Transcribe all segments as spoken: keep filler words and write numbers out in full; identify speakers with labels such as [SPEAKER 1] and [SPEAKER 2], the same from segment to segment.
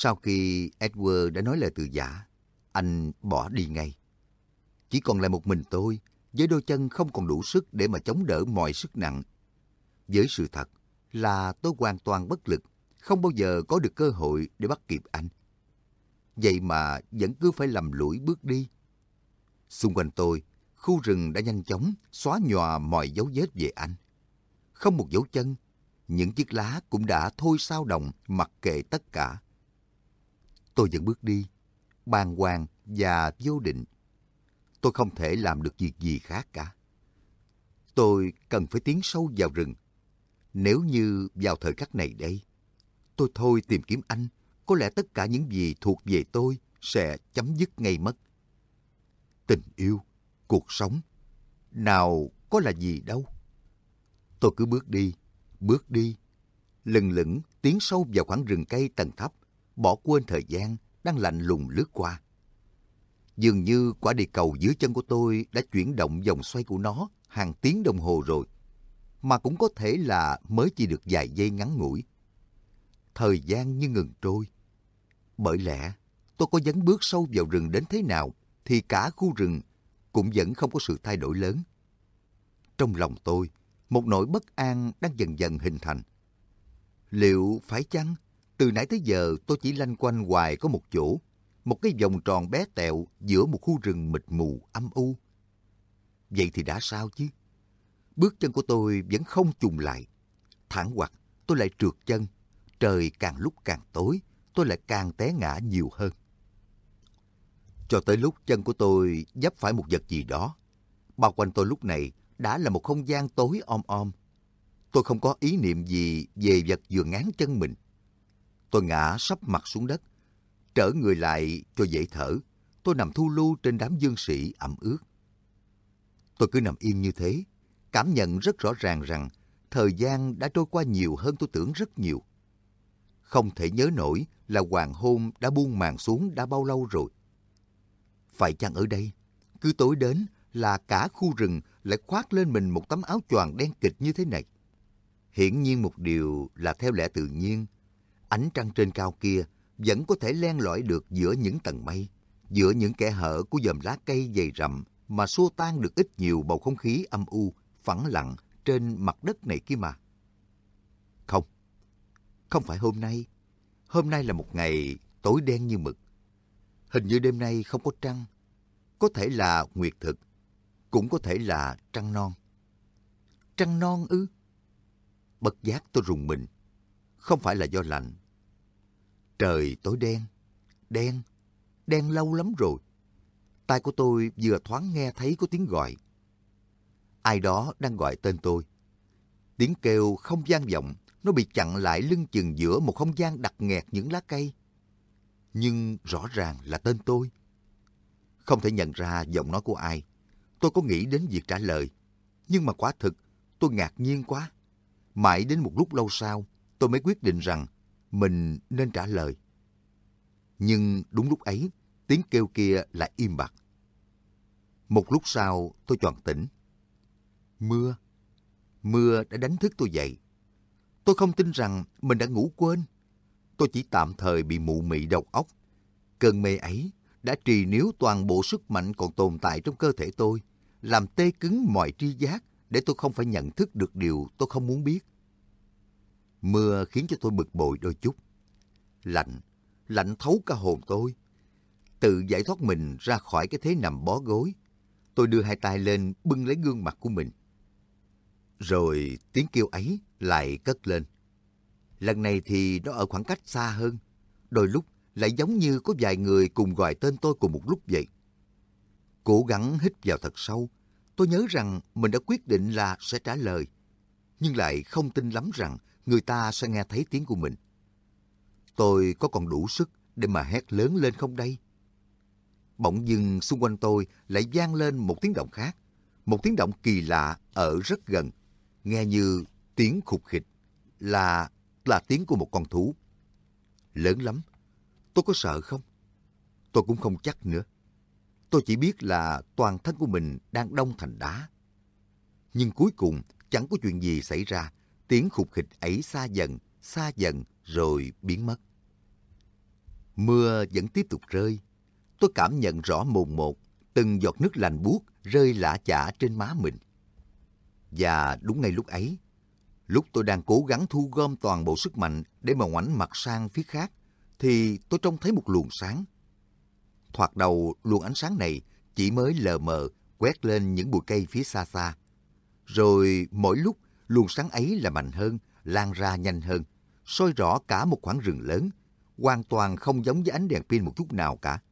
[SPEAKER 1] Sau khi Edward đã nói lời từ giả, anh bỏ đi ngay. Chỉ còn lại một mình tôi, với đôi chân không còn đủ sức để mà chống đỡ mọi sức nặng. Với sự thật là tôi hoàn toàn bất lực, không bao giờ có được cơ hội để bắt kịp anh. Vậy mà vẫn cứ phải lầm lũi bước đi. Xung quanh tôi, khu rừng đã nhanh chóng xóa nhòa mọi dấu vết về anh. Không một dấu chân, những chiếc lá cũng đã thôi xao động mặc kệ tất cả. Tôi vẫn bước đi, bàng hoàng và vô định. Tôi không thể làm được việc gì khác cả. Tôi cần phải tiến sâu vào rừng. Nếu như vào thời khắc này đây, tôi thôi tìm kiếm anh, có lẽ tất cả những gì thuộc về tôi sẽ chấm dứt ngay mất. Tình yêu, cuộc sống, nào có là gì đâu. Tôi cứ bước đi, bước đi, lừng lững tiến sâu vào khoảng rừng cây tầng thấp, bỏ quên thời gian đang lạnh lùng lướt qua. Dường như quả địa cầu dưới chân của tôi đã chuyển động vòng xoay của nó hàng tiếng đồng hồ rồi, mà cũng có thể là mới chỉ được vài giây ngắn ngủi. Thời gian như ngừng trôi. Bởi lẽ tôi có dấn bước sâu vào rừng đến thế nào thì cả khu rừng cũng vẫn không có sự thay đổi lớn. Trong lòng tôi, một nỗi bất an đang dần dần hình thành. Liệu phải chăng từ nãy tới giờ tôi chỉ lanh quanh hoài có một chỗ, một cái vòng tròn bé tẹo giữa một khu rừng mịt mù âm u? Vậy thì đã sao chứ? Bước chân của tôi vẫn không chùng lại. Thẳng hoặc tôi lại trượt chân. Trời càng lúc càng tối, tôi lại càng té ngã nhiều hơn. Cho tới lúc chân của tôi vấp phải một vật gì đó, bao quanh tôi lúc này đã là một không gian tối om om. Tôi không có ý niệm gì về vật vừa ngáng chân mình. Tôi ngã sấp mặt xuống đất, trở người lại cho dễ thở. Tôi nằm thu lu trên đám dương sỉ ẩm ướt. Tôi cứ nằm yên như thế, cảm nhận rất rõ ràng rằng thời gian đã trôi qua nhiều hơn tôi tưởng rất nhiều. Không thể nhớ nổi là hoàng hôn đã buông màn xuống đã bao lâu rồi. Phải chăng ở đây, cứ tối đến là cả khu rừng lại khoác lên mình một tấm áo choàng đen kịt như thế này? Hiển nhiên một điều là theo lẽ tự nhiên, ánh trăng trên cao kia vẫn có thể len lỏi được giữa những tầng mây, giữa những kẽ hở của chòm lá cây dày rậm mà xua tan được ít nhiều bầu không khí âm u, phẳng lặng trên mặt đất này kia mà. Không, không phải hôm nay. Hôm nay là một ngày tối đen như mực. Hình như đêm nay không có trăng. Có thể là nguyệt thực, cũng có thể là trăng non. Trăng non ư? Bất giác tôi rùng mình. Không phải là do lạnh. Trời tối đen, đen, đen lâu lắm rồi. Tai của tôi vừa thoáng nghe thấy có tiếng gọi. Ai đó đang gọi tên tôi. Tiếng kêu không vang vọng, nó bị chặn lại lưng chừng giữa một không gian đặc nghẹt những lá cây. Nhưng rõ ràng là tên tôi. Không thể nhận ra giọng nói của ai. Tôi có nghĩ đến việc trả lời. Nhưng mà quả thực, tôi ngạc nhiên quá. Mãi đến một lúc lâu sau, tôi mới quyết định rằng mình nên trả lời. Nhưng đúng lúc ấy, tiếng kêu kia lại im bặt. Một lúc sau, tôi choàng tỉnh. Mưa. Mưa đã đánh thức tôi dậy. Tôi không tin rằng mình đã ngủ quên. Tôi chỉ tạm thời bị mụ mị đầu óc. Cơn mê ấy đã trì níu toàn bộ sức mạnh còn tồn tại trong cơ thể tôi, làm tê cứng mọi tri giác để tôi không phải nhận thức được điều tôi không muốn biết. Mưa khiến cho tôi bực bội đôi chút. Lạnh, lạnh thấu cả hồn tôi. Tự giải thoát mình ra khỏi cái thế nằm bó gối, tôi đưa hai tay lên bưng lấy gương mặt của mình. Rồi tiếng kêu ấy lại cất lên. Lần này thì nó ở khoảng cách xa hơn. Đôi lúc lại giống như có vài người cùng gọi tên tôi cùng một lúc vậy. Cố gắng hít vào thật sâu, tôi nhớ rằng mình đã quyết định là sẽ trả lời, nhưng lại không tin lắm rằng người ta sẽ nghe thấy tiếng của mình. Tôi có còn đủ sức để mà hét lớn lên không đây? Bỗng dưng xung quanh tôi lại vang lên một tiếng động khác, một tiếng động kỳ lạ ở rất gần, nghe như tiếng khục khịch, là là tiếng của một con thú. Lớn lắm. Tôi có sợ không? Tôi cũng không chắc nữa. Tôi chỉ biết là toàn thân của mình đang đông thành đá. Nhưng cuối cùng chẳng có chuyện gì xảy ra. Tiếng khục khịch ấy xa dần, xa dần rồi biến mất. Mưa vẫn tiếp tục rơi. Tôi cảm nhận rõ mồn một từng giọt nước lạnh buốt rơi lã chã trên má mình. Và đúng ngay lúc ấy, lúc tôi đang cố gắng thu gom toàn bộ sức mạnh để mà ngoảnh mặt sang phía khác, thì tôi trông thấy một luồng sáng. Thoạt đầu, luồng ánh sáng này chỉ mới lờ mờ quét lên những bụi cây phía xa xa. Rồi mỗi lúc, luồng sáng ấy là mạnh hơn, lan ra nhanh hơn, soi rõ cả một khoảng rừng lớn, hoàn toàn không giống với ánh đèn pin một chút nào cả.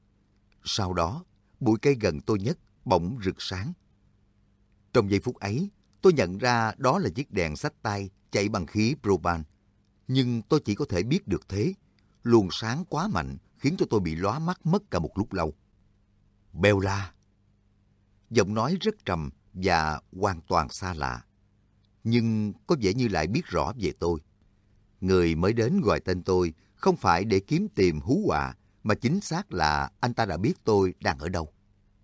[SPEAKER 1] Sau đó, bụi cây gần tôi nhất bỗng rực sáng. Trong giây phút ấy, tôi nhận ra đó là chiếc đèn xách tay chạy bằng khí propan. Nhưng tôi chỉ có thể biết được thế. Luồng sáng quá mạnh khiến cho tôi bị lóa mắt mất cả một lúc lâu. Bella. Giọng nói rất trầm và hoàn toàn xa lạ. Nhưng có vẻ như lại biết rõ về tôi. Người mới đến gọi tên tôi không phải để kiếm tìm hú họa, mà chính xác là anh ta đã biết tôi đang ở đâu.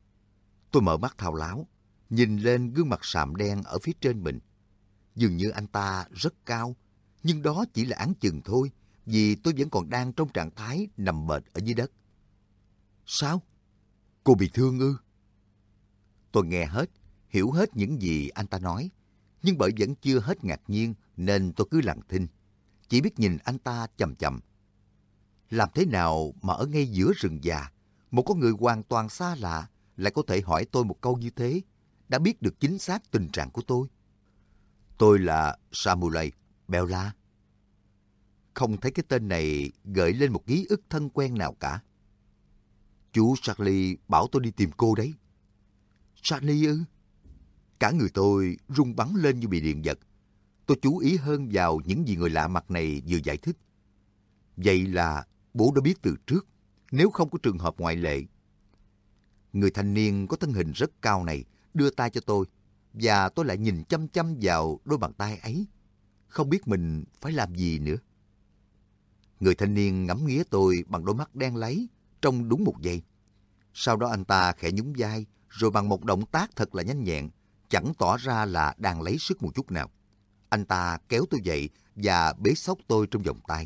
[SPEAKER 1] Tôi mở mắt thao láo, nhìn lên gương mặt sạm đen ở phía trên mình. Dường như anh ta rất cao, nhưng đó chỉ là áng chừng thôi, vì tôi vẫn còn đang trong trạng thái nằm bệt ở dưới đất. Sao? Cô bị thương ư? Tôi nghe hết, hiểu hết những gì anh ta nói, nhưng bởi vẫn chưa hết ngạc nhiên nên tôi cứ lặng thinh, chỉ biết nhìn anh ta chằm chằm. Làm thế nào mà ở ngay giữa rừng già, một con người hoàn toàn xa lạ lại có thể hỏi tôi một câu như thế, đã biết được chính xác tình trạng của tôi? Tôi là Samuel Bella. Không thấy cái tên này gợi lên một ký ức thân quen nào cả. Chú Charlie bảo tôi đi tìm cô đấy. Charlie ư? Cả người tôi rung bắn lên như bị điện giật. Tôi chú ý hơn vào những gì người lạ mặt này vừa giải thích. Vậy là bố đã biết từ trước, nếu không có trường hợp ngoại lệ. Người thanh niên có thân hình rất cao này đưa tay cho tôi, và tôi lại nhìn chăm chăm vào đôi bàn tay ấy, không biết mình phải làm gì nữa. Người thanh niên ngắm nghía tôi bằng đôi mắt đen láy trong đúng một giây. Sau đó anh ta khẽ nhún vai, rồi bằng một động tác thật là nhanh nhẹn, chẳng tỏ ra là đang lấy sức một chút nào, anh ta kéo tôi dậy và bế xốc tôi trong vòng tay.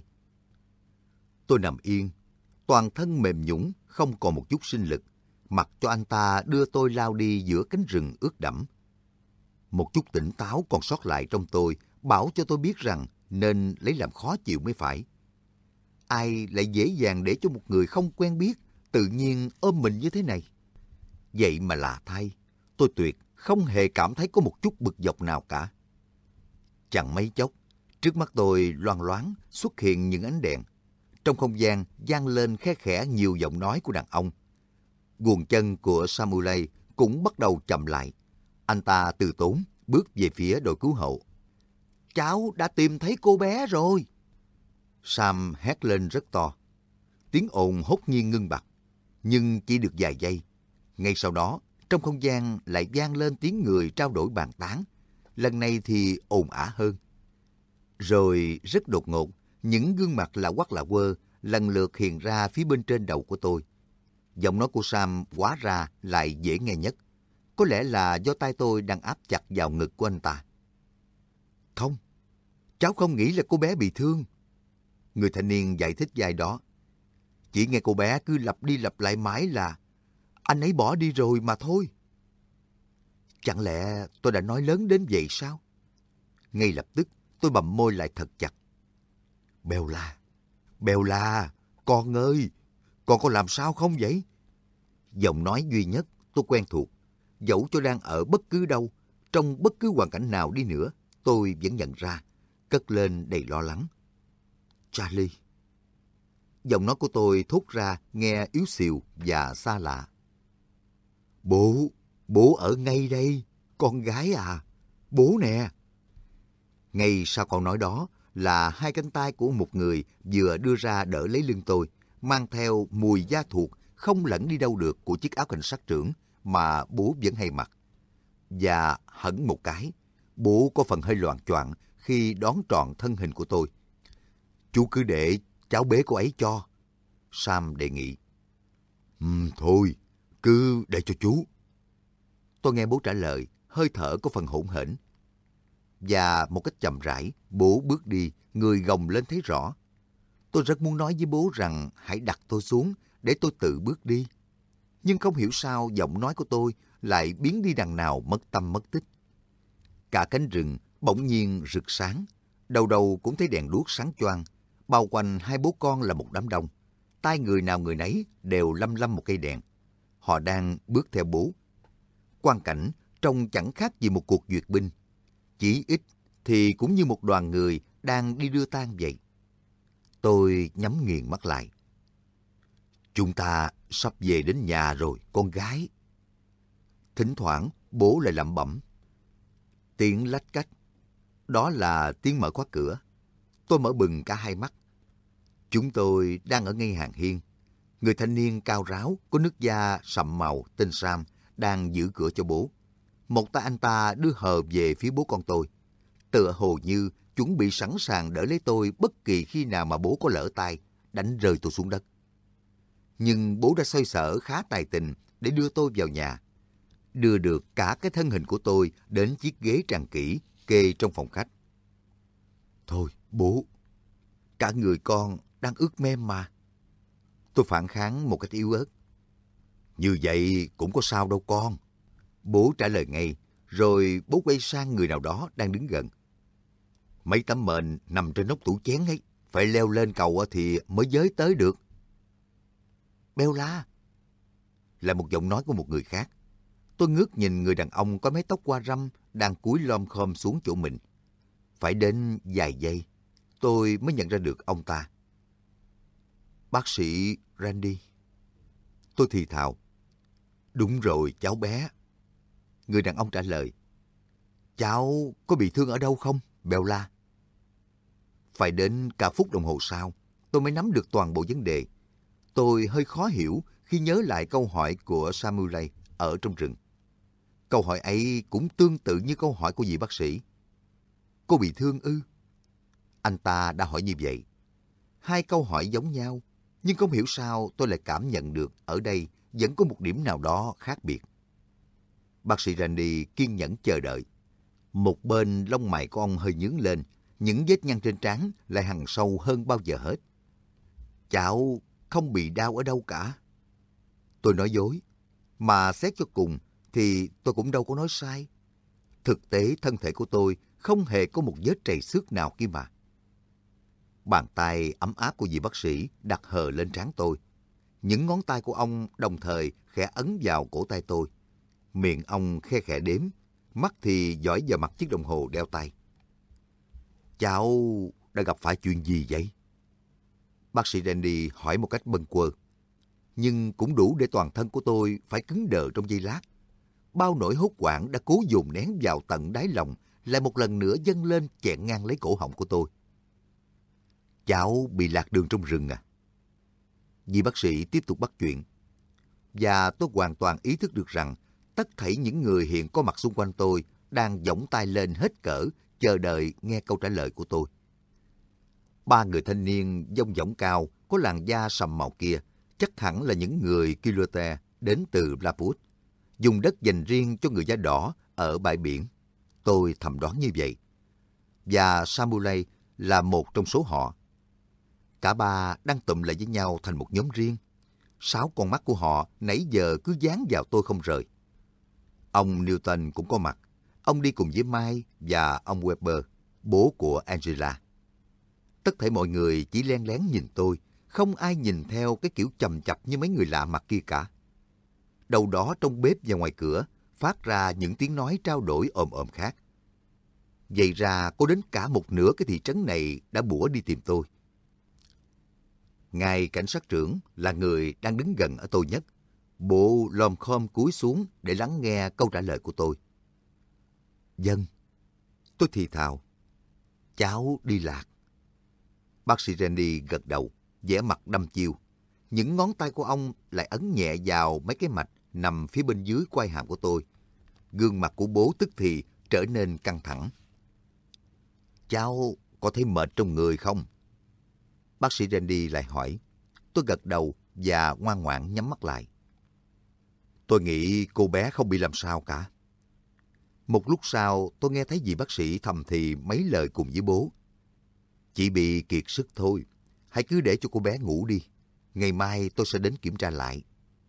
[SPEAKER 1] Tôi nằm yên, toàn thân mềm nhũn, không còn một chút sinh lực, mặc cho anh ta đưa tôi lao đi giữa cánh rừng ướt đẫm. Một chút tỉnh táo còn sót lại trong tôi bảo cho tôi biết rằng nên lấy làm khó chịu mới phải. Ai lại dễ dàng để cho một người không quen biết tự nhiên ôm mình như thế này? Vậy mà lạ thay, tôi tuyệt không hề cảm thấy có một chút bực dọc nào cả. Chẳng mấy chốc, trước mắt tôi loang loáng xuất hiện những ánh đèn. Trong không gian vang lên khe khẽ nhiều giọng nói của đàn ông. Guồng chân của Samuel cũng bắt đầu chậm lại. Anh ta từ tốn bước về phía đội cứu hộ. Cháu đã tìm thấy cô bé rồi. Sam hét lên rất to. Tiếng ồn hốt nhiên ngưng bặt, nhưng chỉ được vài giây. Ngay sau đó, trong không gian lại vang lên tiếng người trao đổi bàn tán. Lần này thì ồn ả hơn. Rồi rất đột ngột, những gương mặt lạ quắc lạ quơ lần lượt hiện ra phía bên trên đầu của tôi. Giọng nói của Sam hóa ra lại dễ nghe nhất. Có lẽ là do tay tôi đang áp chặt vào ngực của anh ta. Không, cháu không nghĩ là cô bé bị thương. Người thanh niên giải thích vai đó. Chỉ nghe cô bé cứ lặp đi lặp lại mãi là anh ấy bỏ đi rồi mà thôi. Chẳng lẽ tôi đã nói lớn đến vậy sao? Ngay lập tức tôi bặm môi lại thật chặt. Bella, Bella, con ơi, con có làm sao không vậy? Giọng nói duy nhất tôi quen thuộc, dẫu cho đang ở bất cứ đâu, trong bất cứ hoàn cảnh nào đi nữa, tôi vẫn nhận ra, cất lên đầy lo lắng. Charlie. Giọng nói của tôi thốt ra nghe yếu xìu và xa lạ. Bố, bố ở ngay đây, con gái à, bố nè. Ngay sau câu nói đó là hai cánh tay của một người vừa đưa ra đỡ lấy lưng tôi, mang theo mùi da thuộc không lẫn đi đâu được của chiếc áo cảnh sát trưởng mà bố vẫn hay mặc. Và hẳn một cái, bố có phần hơi loạng choạng khi đón trọn thân hình của tôi. Chú cứ để cháu bế cô ấy cho. Sam đề nghị. Um, thôi, cứ để cho chú. Tôi nghe bố trả lời, hơi thở có phần hỗn hển. Và một cách chậm rãi, bố bước đi, người gồng lên thấy rõ. Tôi rất muốn nói với bố rằng hãy đặt tôi xuống để tôi tự bước đi. Nhưng không hiểu sao giọng nói của tôi lại biến đi đằng nào mất tâm mất tích. Cả cánh rừng bỗng nhiên rực sáng, đầu đầu cũng thấy đèn đuốc sáng choang, bao quanh hai bố con là một đám đông. Tai người nào người nấy đều lăm lăm một cây đèn. Họ đang bước theo bố. Quang cảnh trông chẳng khác gì một cuộc duyệt binh. Chỉ ít thì cũng như một đoàn người đang đi đưa tang vậy. Tôi nhắm nghiền mắt lại. Chúng ta sắp về đến nhà rồi, con gái. Thỉnh thoảng bố lại lẩm bẩm. Tiếng lách cách. Đó là tiếng mở khóa cửa. Tôi mở bừng cả hai mắt. Chúng tôi đang ở ngay hàng hiên. Người thanh niên cao ráo, có nước da sậm màu, tên Sam, đang giữ cửa cho bố. Một tay anh ta đưa hờ về phía bố con tôi. Tựa hồ như chuẩn bị sẵn sàng đỡ lấy tôi bất kỳ khi nào mà bố có lỡ tay, đánh rơi tôi xuống đất. Nhưng bố đã xoay sở khá tài tình để đưa tôi vào nhà. Đưa được cả cái thân hình của tôi đến chiếc ghế tràn kỹ kê trong phòng khách. Thôi, bố, cả người con đang ướt mem mà. Tôi phản kháng một cách yếu ớt. Như vậy cũng có sao đâu con. Bố trả lời ngay, rồi bố quay sang người nào đó đang đứng gần. Mấy tấm mền nằm trên nóc tủ chén ấy, phải leo lên cầu thì mới giới tới được. Bella, là một giọng nói của một người khác. Tôi ngước nhìn người đàn ông có mái tóc qua râm đang cúi lom khom xuống chỗ mình. Phải đến vài giây, tôi mới nhận ra được ông ta. Bác sĩ Randy. Tôi thì thào. Đúng rồi, cháu bé. Người đàn ông trả lời. Cháu có bị thương ở đâu không, Bella? Phải đến cả phút đồng hồ sau, tôi mới nắm được toàn bộ vấn đề. Tôi hơi khó hiểu khi nhớ lại câu hỏi của Samuel ở trong rừng. Câu hỏi ấy cũng tương tự như câu hỏi của vị bác sĩ. Cô bị thương ư? Anh ta đã hỏi như vậy. Hai câu hỏi giống nhau, nhưng không hiểu sao tôi lại cảm nhận được ở đây vẫn có một điểm nào đó khác biệt. Bác sĩ Randy kiên nhẫn chờ đợi. Một bên lông mày của ông hơi nhướng lên, những vết nhăn trên trán lại hằn sâu hơn bao giờ hết. Cháu không bị đau ở đâu cả. Tôi nói dối, mà xét cho cùng thì tôi cũng đâu có nói sai. Thực tế thân thể của tôi không hề có một vết trầy xước nào kia mà. Bàn tay ấm áp của vị bác sĩ đặt hờ lên trán tôi. Những ngón tay của ông đồng thời khẽ ấn vào cổ tay tôi. Miệng ông khe khẽ đếm, mắt thì dõi vào mặt chiếc đồng hồ đeo tay. Cháu đã gặp phải chuyện gì vậy? Bác sĩ Randy hỏi một cách bâng quơ. Nhưng cũng đủ để toàn thân của tôi phải cứng đờ trong giây lát. Bao nỗi hốt hoảng đã cố dồn nén vào tận đáy lòng lại một lần nữa dâng lên chẹn ngang lấy cổ họng của tôi. Cháu bị lạc đường trong rừng à? Vị bác sĩ tiếp tục bắt chuyện. Và tôi hoàn toàn ý thức được rằng tất thảy những người hiện có mặt xung quanh tôi đang giỏng tay lên hết cỡ, chờ đợi nghe câu trả lời của tôi. Ba người thanh niên dông dỏng cao, có làn da sầm màu kia, chắc hẳn là những người Kilote đến từ Blackwood, dùng đất dành riêng cho người da đỏ ở bãi biển. Tôi thầm đoán như vậy. Và Samuel là một trong số họ. Cả ba đang tụm lại với nhau thành một nhóm riêng. Sáu con mắt của họ nãy giờ cứ dán vào tôi không rời. Ông Newton cũng có mặt. Ông đi cùng với Mike và ông Weber, bố của Angela. Tất thảy mọi người chỉ len lén nhìn tôi, không ai nhìn theo cái kiểu chầm chập như mấy người lạ mặt kia cả. Đâu đó trong bếp và ngoài cửa phát ra những tiếng nói trao đổi ồm ồm khác. Vậy ra có đến cả một nửa cái thị trấn này đã bủa đi tìm tôi. Ngài cảnh sát trưởng là người đang đứng gần ở tôi nhất. Bộ lom khom cúi xuống để lắng nghe câu trả lời của tôi. Vâng, tôi thì thào. Cháu đi lạc. Bác sĩ Randy gật đầu, vẻ mặt đăm chiêu. Những ngón tay của ông lại ấn nhẹ vào mấy cái mạch nằm phía bên dưới quai hàm của tôi. Gương mặt của bố tức thì trở nên căng thẳng. Cháu có thấy mệt trong người không? Bác sĩ Randy lại hỏi. Tôi gật đầu và ngoan ngoãn nhắm mắt lại. Tôi nghĩ cô bé không bị làm sao cả. Một lúc sau, tôi nghe thấy vị bác sĩ thầm thì mấy lời cùng với bố. Chỉ bị kiệt sức thôi. hãy cứ để cho cô bé ngủ đi. Ngày mai tôi sẽ đến kiểm tra lại.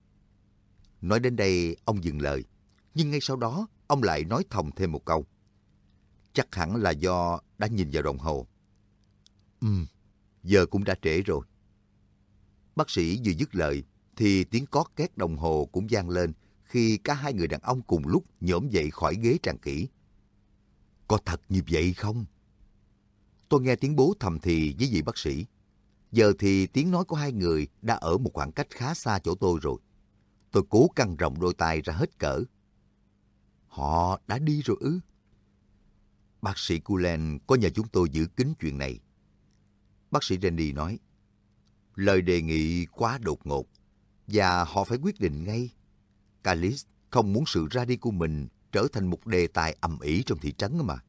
[SPEAKER 1] Nói đến đây, ông dừng lời. Nhưng ngay sau đó, ông lại nói thầm thêm một câu. Chắc hẳn là do đã nhìn vào đồng hồ. Ừm, giờ cũng đã trễ rồi. Bác sĩ vừa dứt lời, thì tiếng cót két đồng hồ cũng vang lên khi cả hai người đàn ông cùng lúc nhổm dậy khỏi ghế trang kỹ. Có thật như vậy không? Tôi nghe tiếng bố thầm thì với vị bác sĩ. Giờ thì tiếng nói của hai người đã ở một khoảng cách khá xa chỗ tôi rồi. Tôi cố căng rộng đôi tay ra hết cỡ. Họ đã đi rồi ư? Bác sĩ Cullen có nhờ chúng tôi giữ kín chuyện này. Bác sĩ Randy nói, lời đề nghị quá đột ngột và họ phải quyết định ngay. Callis không muốn sự ra đi của mình trở thành một đề tài ầm ĩ trong thị trấn mà.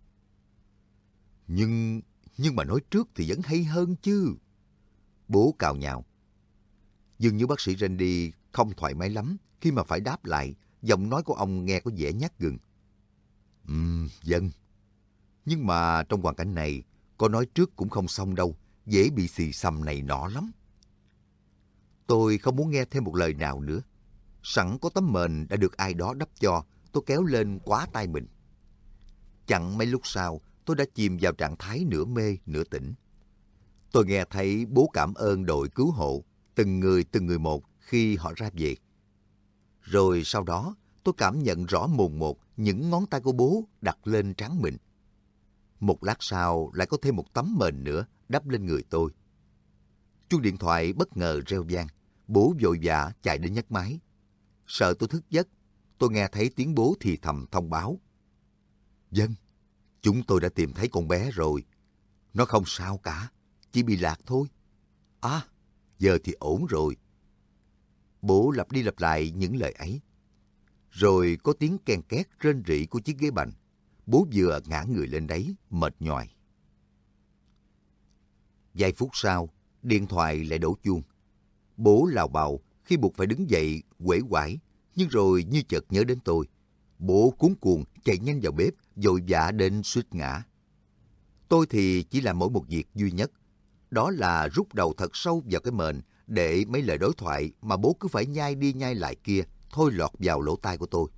[SPEAKER 1] Nhưng, nhưng mà nói trước thì vẫn hay hơn chứ. Bố cào nhào. Dường như bác sĩ Randy không thoải mái lắm khi mà phải đáp lại. Giọng nói của ông nghe có vẻ nhát gừng. Ừm, dân. Nhưng mà trong hoàn cảnh này, có nói trước cũng không xong đâu. Dễ bị xì xầm này nọ lắm. Tôi không muốn nghe thêm một lời nào nữa. Sẵn có tấm mền đã được ai đó đắp cho, tôi kéo lên quá tay mình. Chẳng mấy lúc sau, tôi đã chìm vào trạng thái nửa mê, nửa tỉnh. Tôi nghe thấy bố cảm ơn đội cứu hộ, từng người từng người một khi họ ra về. Rồi sau đó, tôi cảm nhận rõ mồn một những ngón tay của bố đặt lên trán mình. Một lát sau lại có thêm một tấm mền nữa đắp lên người tôi. Chuông điện thoại bất ngờ reo vang, bố vội vã chạy đến nhấc máy. Sợ tôi thức giấc, tôi nghe thấy tiếng bố thì thầm thông báo. Dân, chúng tôi đã tìm thấy con bé rồi. Nó không sao cả, chỉ bị lạc thôi. À, giờ thì ổn rồi. Bố lặp đi lặp lại những lời ấy. Rồi có tiếng ken két rên rỉ của chiếc ghế bành. Bố vừa ngã người lên đấy, mệt nhoài. Vài phút sau, điện thoại lại đổ chuông. Bố lào bào khi buộc phải đứng dậy, uể oải, nhưng rồi như chợt nhớ đến tôi. Bố cuống cuồng chạy nhanh vào bếp, vội vã đến suýt ngã. Tôi thì chỉ làm mỗi một việc duy nhất, đó là rút đầu thật sâu vào cái mền để mấy lời đối thoại mà bố cứ phải nhai đi nhai lại kia thôi lọt vào lỗ tai của tôi.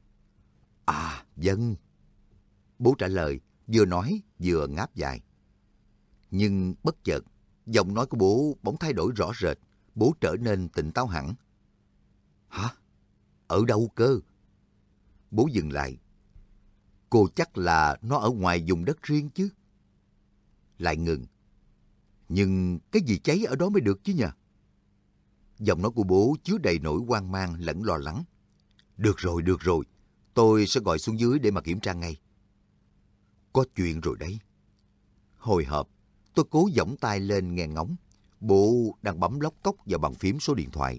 [SPEAKER 1] À, dân. Bố trả lời, vừa nói vừa ngáp dài. Nhưng bất chợt, giọng nói của bố bỗng thay đổi rõ rệt. Bố trở nên tỉnh táo hẳn. Hả? Ở đâu cơ? Bố dừng lại. Cô chắc là nó ở ngoài vùng đất riêng chứ? Lại ngừng. Nhưng cái gì cháy ở đó mới được chứ nhờ? Giọng nói của bố chứa đầy nỗi hoang mang lẫn lo lắng. Được rồi, được rồi. Tôi sẽ gọi xuống dưới để mà kiểm tra ngay. Có chuyện rồi đấy. Hồi hộp, tôi cố giỏng tay lên nghe ngóng. Bố đang bấm lóc cốc vào bàn phím số điện thoại.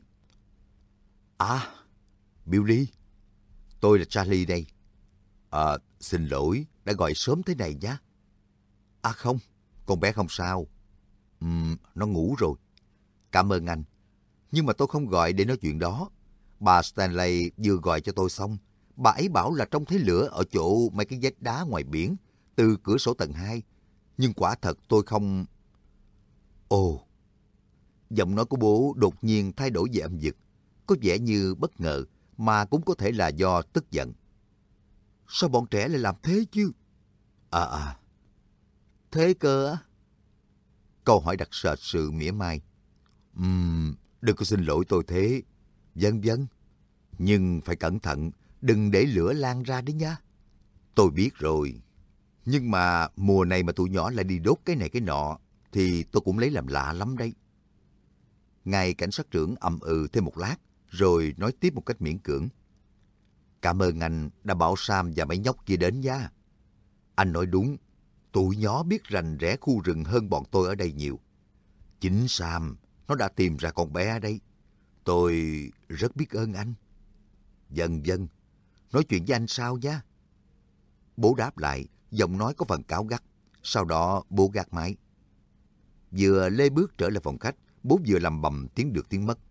[SPEAKER 1] À, Billy. Tôi là Charlie đây. À, xin lỗi, đã gọi sớm thế này nhá. À không, con bé không sao. Ừm, nó ngủ rồi. Cảm ơn anh. Nhưng mà tôi không gọi để nói chuyện đó. Bà Stanley vừa gọi cho tôi xong. Bà ấy bảo là trông thấy lửa ở chỗ mấy cái vách đá ngoài biển, từ cửa sổ tầng hai. Nhưng quả thật tôi không... Ồ! Giọng nói của bố đột nhiên thay đổi về âm vực. Có vẻ như bất ngờ, mà cũng có thể là do tức giận. Sao bọn trẻ lại làm thế chứ? À à, thế cơ á? Câu hỏi đặt sệt sự mỉa mai. Ừm, đừng có xin lỗi tôi thế. Vâng vâng. Nhưng phải cẩn thận, đừng để lửa lan ra đấy nha. Tôi biết rồi. Nhưng mà mùa này mà tụi nhỏ lại đi đốt cái này cái nọ, thì tôi cũng lấy làm lạ lắm đấy. Ngài cảnh sát trưởng ậm ừ thêm một lát, rồi nói tiếp một cách miễn cưỡng. Cảm ơn anh đã bảo Sam và mấy nhóc kia đến nha. Anh nói đúng, tụi nhỏ biết rành rẽ khu rừng hơn bọn tôi ở đây nhiều. Chính Sam, nó đã tìm ra con bé đấy. Tôi rất biết ơn anh. Vâng vâng, nói chuyện với anh sau nha. Bố đáp lại, giọng nói có phần cáu gắt. Sau đó bố gạt máy. Vừa lê bước trở lại phòng khách, bố vừa lầm bầm tiếng được tiếng mất.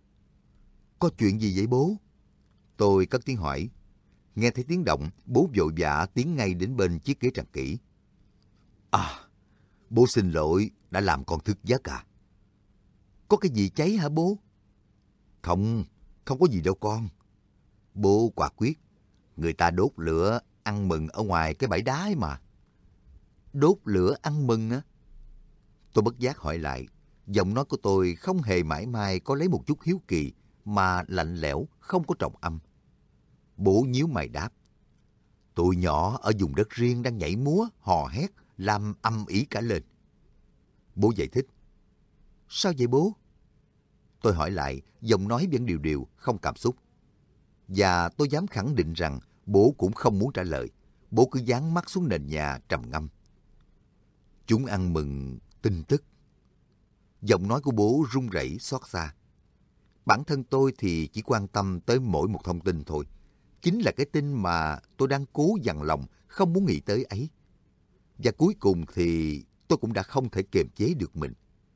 [SPEAKER 1] Có chuyện gì vậy bố? Tôi cất tiếng hỏi. Nghe thấy tiếng động, bố vội vã tiến ngay đến bên chiếc ghế trang kỹ. À, bố xin lỗi, đã làm con thức giấc à? Có cái gì cháy hả bố? Không, không có gì đâu con. Bố quả quyết. Người ta đốt lửa ăn mừng ở ngoài cái bãi đá ấy mà. Đốt lửa ăn mừng á? Tôi bất giác hỏi lại. Giọng nói của tôi không hề mãi mai có lấy một chút hiếu kỳ, mà lạnh lẽo, không có trọng âm. Bố nhíu mày đáp. Tụi nhỏ ở vùng đất riêng đang nhảy múa, hò hét, làm âm ỉ cả lên. Bố giải thích. Sao vậy bố? Tôi hỏi lại, giọng nói vẫn điều điều, không cảm xúc. Và tôi dám khẳng định rằng bố cũng không muốn trả lời. Bố cứ dán mắt xuống nền nhà trầm ngâm. Chúng ăn mừng tin tức. Giọng nói của bố run rẩy xót xa. Bản thân tôi thì chỉ quan tâm tới mỗi một thông tin thôi. Chính là cái tin mà tôi đang cố dằn lòng không muốn nghĩ tới ấy. Và cuối cùng thì tôi cũng đã không thể kiềm chế được mình.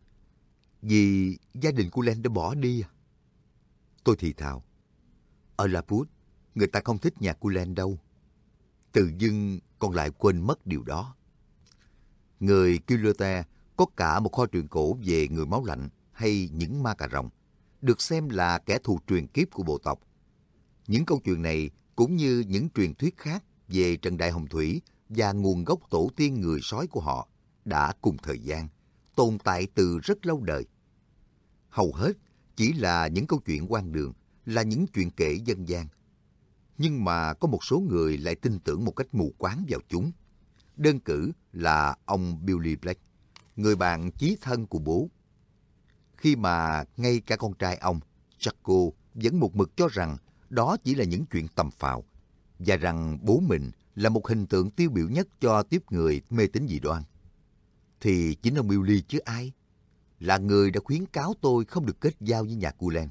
[SPEAKER 1] Vì gia đình của Len đã bỏ đi à? Tôi thì thào. Ở Laput, người ta không thích nhà của Len đâu. Tự dưng con lại quên mất điều đó. Người Quillote có cả một kho truyện cổ về người máu lạnh hay những ma cà rồng, được xem là kẻ thù truyền kiếp của bộ tộc. Những câu chuyện này cũng như những truyền thuyết khác về trận đại hồng thủy và nguồn gốc tổ tiên người sói của họ đã cùng thời gian, tồn tại từ rất lâu đời. Hầu hết chỉ là những câu chuyện hoang đường, là những chuyện kể dân gian. Nhưng mà có một số người lại tin tưởng một cách mù quáng vào chúng. Đơn cử là ông Billy Black, người bạn chí thân của bố. Khi mà ngay cả con trai ông, Chaco, vẫn một mực cho rằng đó chỉ là những chuyện tầm phào, và rằng bố mình là một hình tượng tiêu biểu nhất cho tiếp người mê tín dị đoan. Thì chính ông Billy chứ ai, là người đã khuyến cáo tôi không được kết giao với nhà Cullen.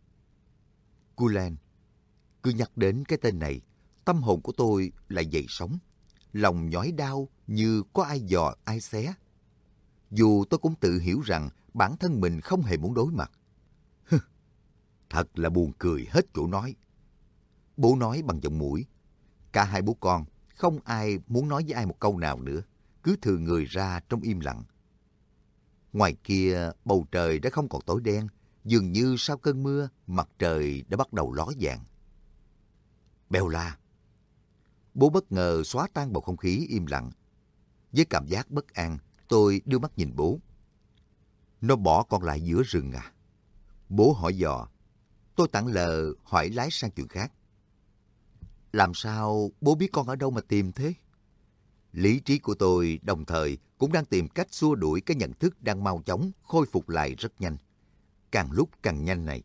[SPEAKER 1] Cullen, cứ nhắc đến cái tên này, tâm hồn của tôi lại dậy sóng, lòng nhói đau như có ai dò ai xé. Dù tôi cũng tự hiểu rằng bản thân mình không hề muốn đối mặt. Thật là buồn cười hết chỗ nói. Bố nói bằng giọng mũi. Cả hai bố con, không ai muốn nói với ai một câu nào nữa, cứ thừa người ra trong im lặng. Ngoài kia, bầu trời đã không còn tối đen, dường như sau cơn mưa, mặt trời đã bắt đầu ló dạng. Bella. Bố bất ngờ xóa tan bầu không khí im lặng. Với cảm giác bất an, tôi đưa mắt nhìn bố. Nó bỏ con lại giữa rừng à? Bố hỏi dò. Tôi tặng lờ hỏi lái sang chuyện khác. Làm sao bố biết con ở đâu mà tìm thế? Lý trí của tôi đồng thời cũng đang tìm cách xua đuổi cái nhận thức đang mau chóng khôi phục lại rất nhanh. Càng lúc càng nhanh này.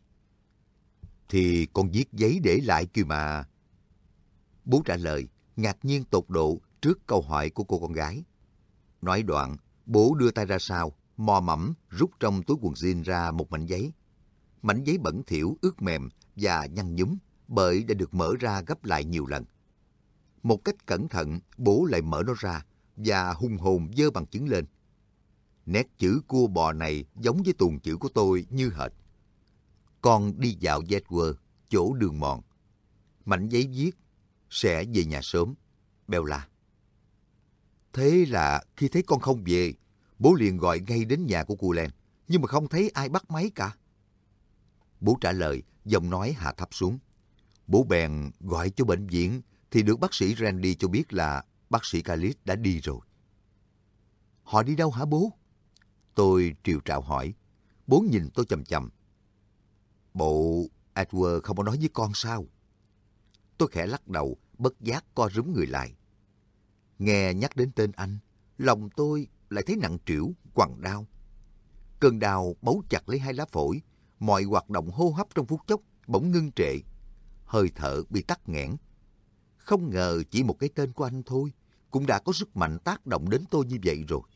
[SPEAKER 1] Thì con viết giấy để lại kìa mà. Bố trả lời, ngạc nhiên tột độ trước câu hỏi của cô con gái. Nói đoạn, bố đưa tay ra sau, mò mẫm rút trong túi quần jean ra một mảnh giấy. Mảnh giấy bẩn thỉu, ướt mềm và nhăn nhúm bởi đã được mở ra gấp lại nhiều lần. Một cách cẩn thận, bố lại mở nó ra và hùng hồn giơ bằng chứng lên. Nét chữ cua bò này giống với tuồng chữ của tôi như hệt. Con đi dạo Zedworth, chỗ đường mòn. Mảnh giấy viết, sẽ về nhà sớm, Bella. Thế là khi thấy con không về, bố liền gọi ngay đến nhà của Cullen, nhưng mà không thấy ai bắt máy cả. Bố trả lời, giọng nói hạ thấp xuống. Bố bèn gọi cho bệnh viện, thì được bác sĩ Randy cho biết là bác sĩ Callis đã đi rồi. Họ đi đâu hả bố? Tôi triều trạo hỏi. Bố nhìn tôi chằm chằm. Bộ Edward không có nói với con sao? Tôi khẽ lắc đầu, bất giác co rúm người lại. Nghe nhắc đến tên anh, lòng tôi lại thấy nặng trĩu, quặn đau. Cơn đau bấu chặt lấy hai lá phổi, mọi hoạt động hô hấp trong phút chốc bỗng ngưng trệ. Hơi thở bị tắc nghẽn. Không ngờ chỉ một cái tên của anh thôi cũng đã có sức mạnh tác động đến tôi như vậy rồi.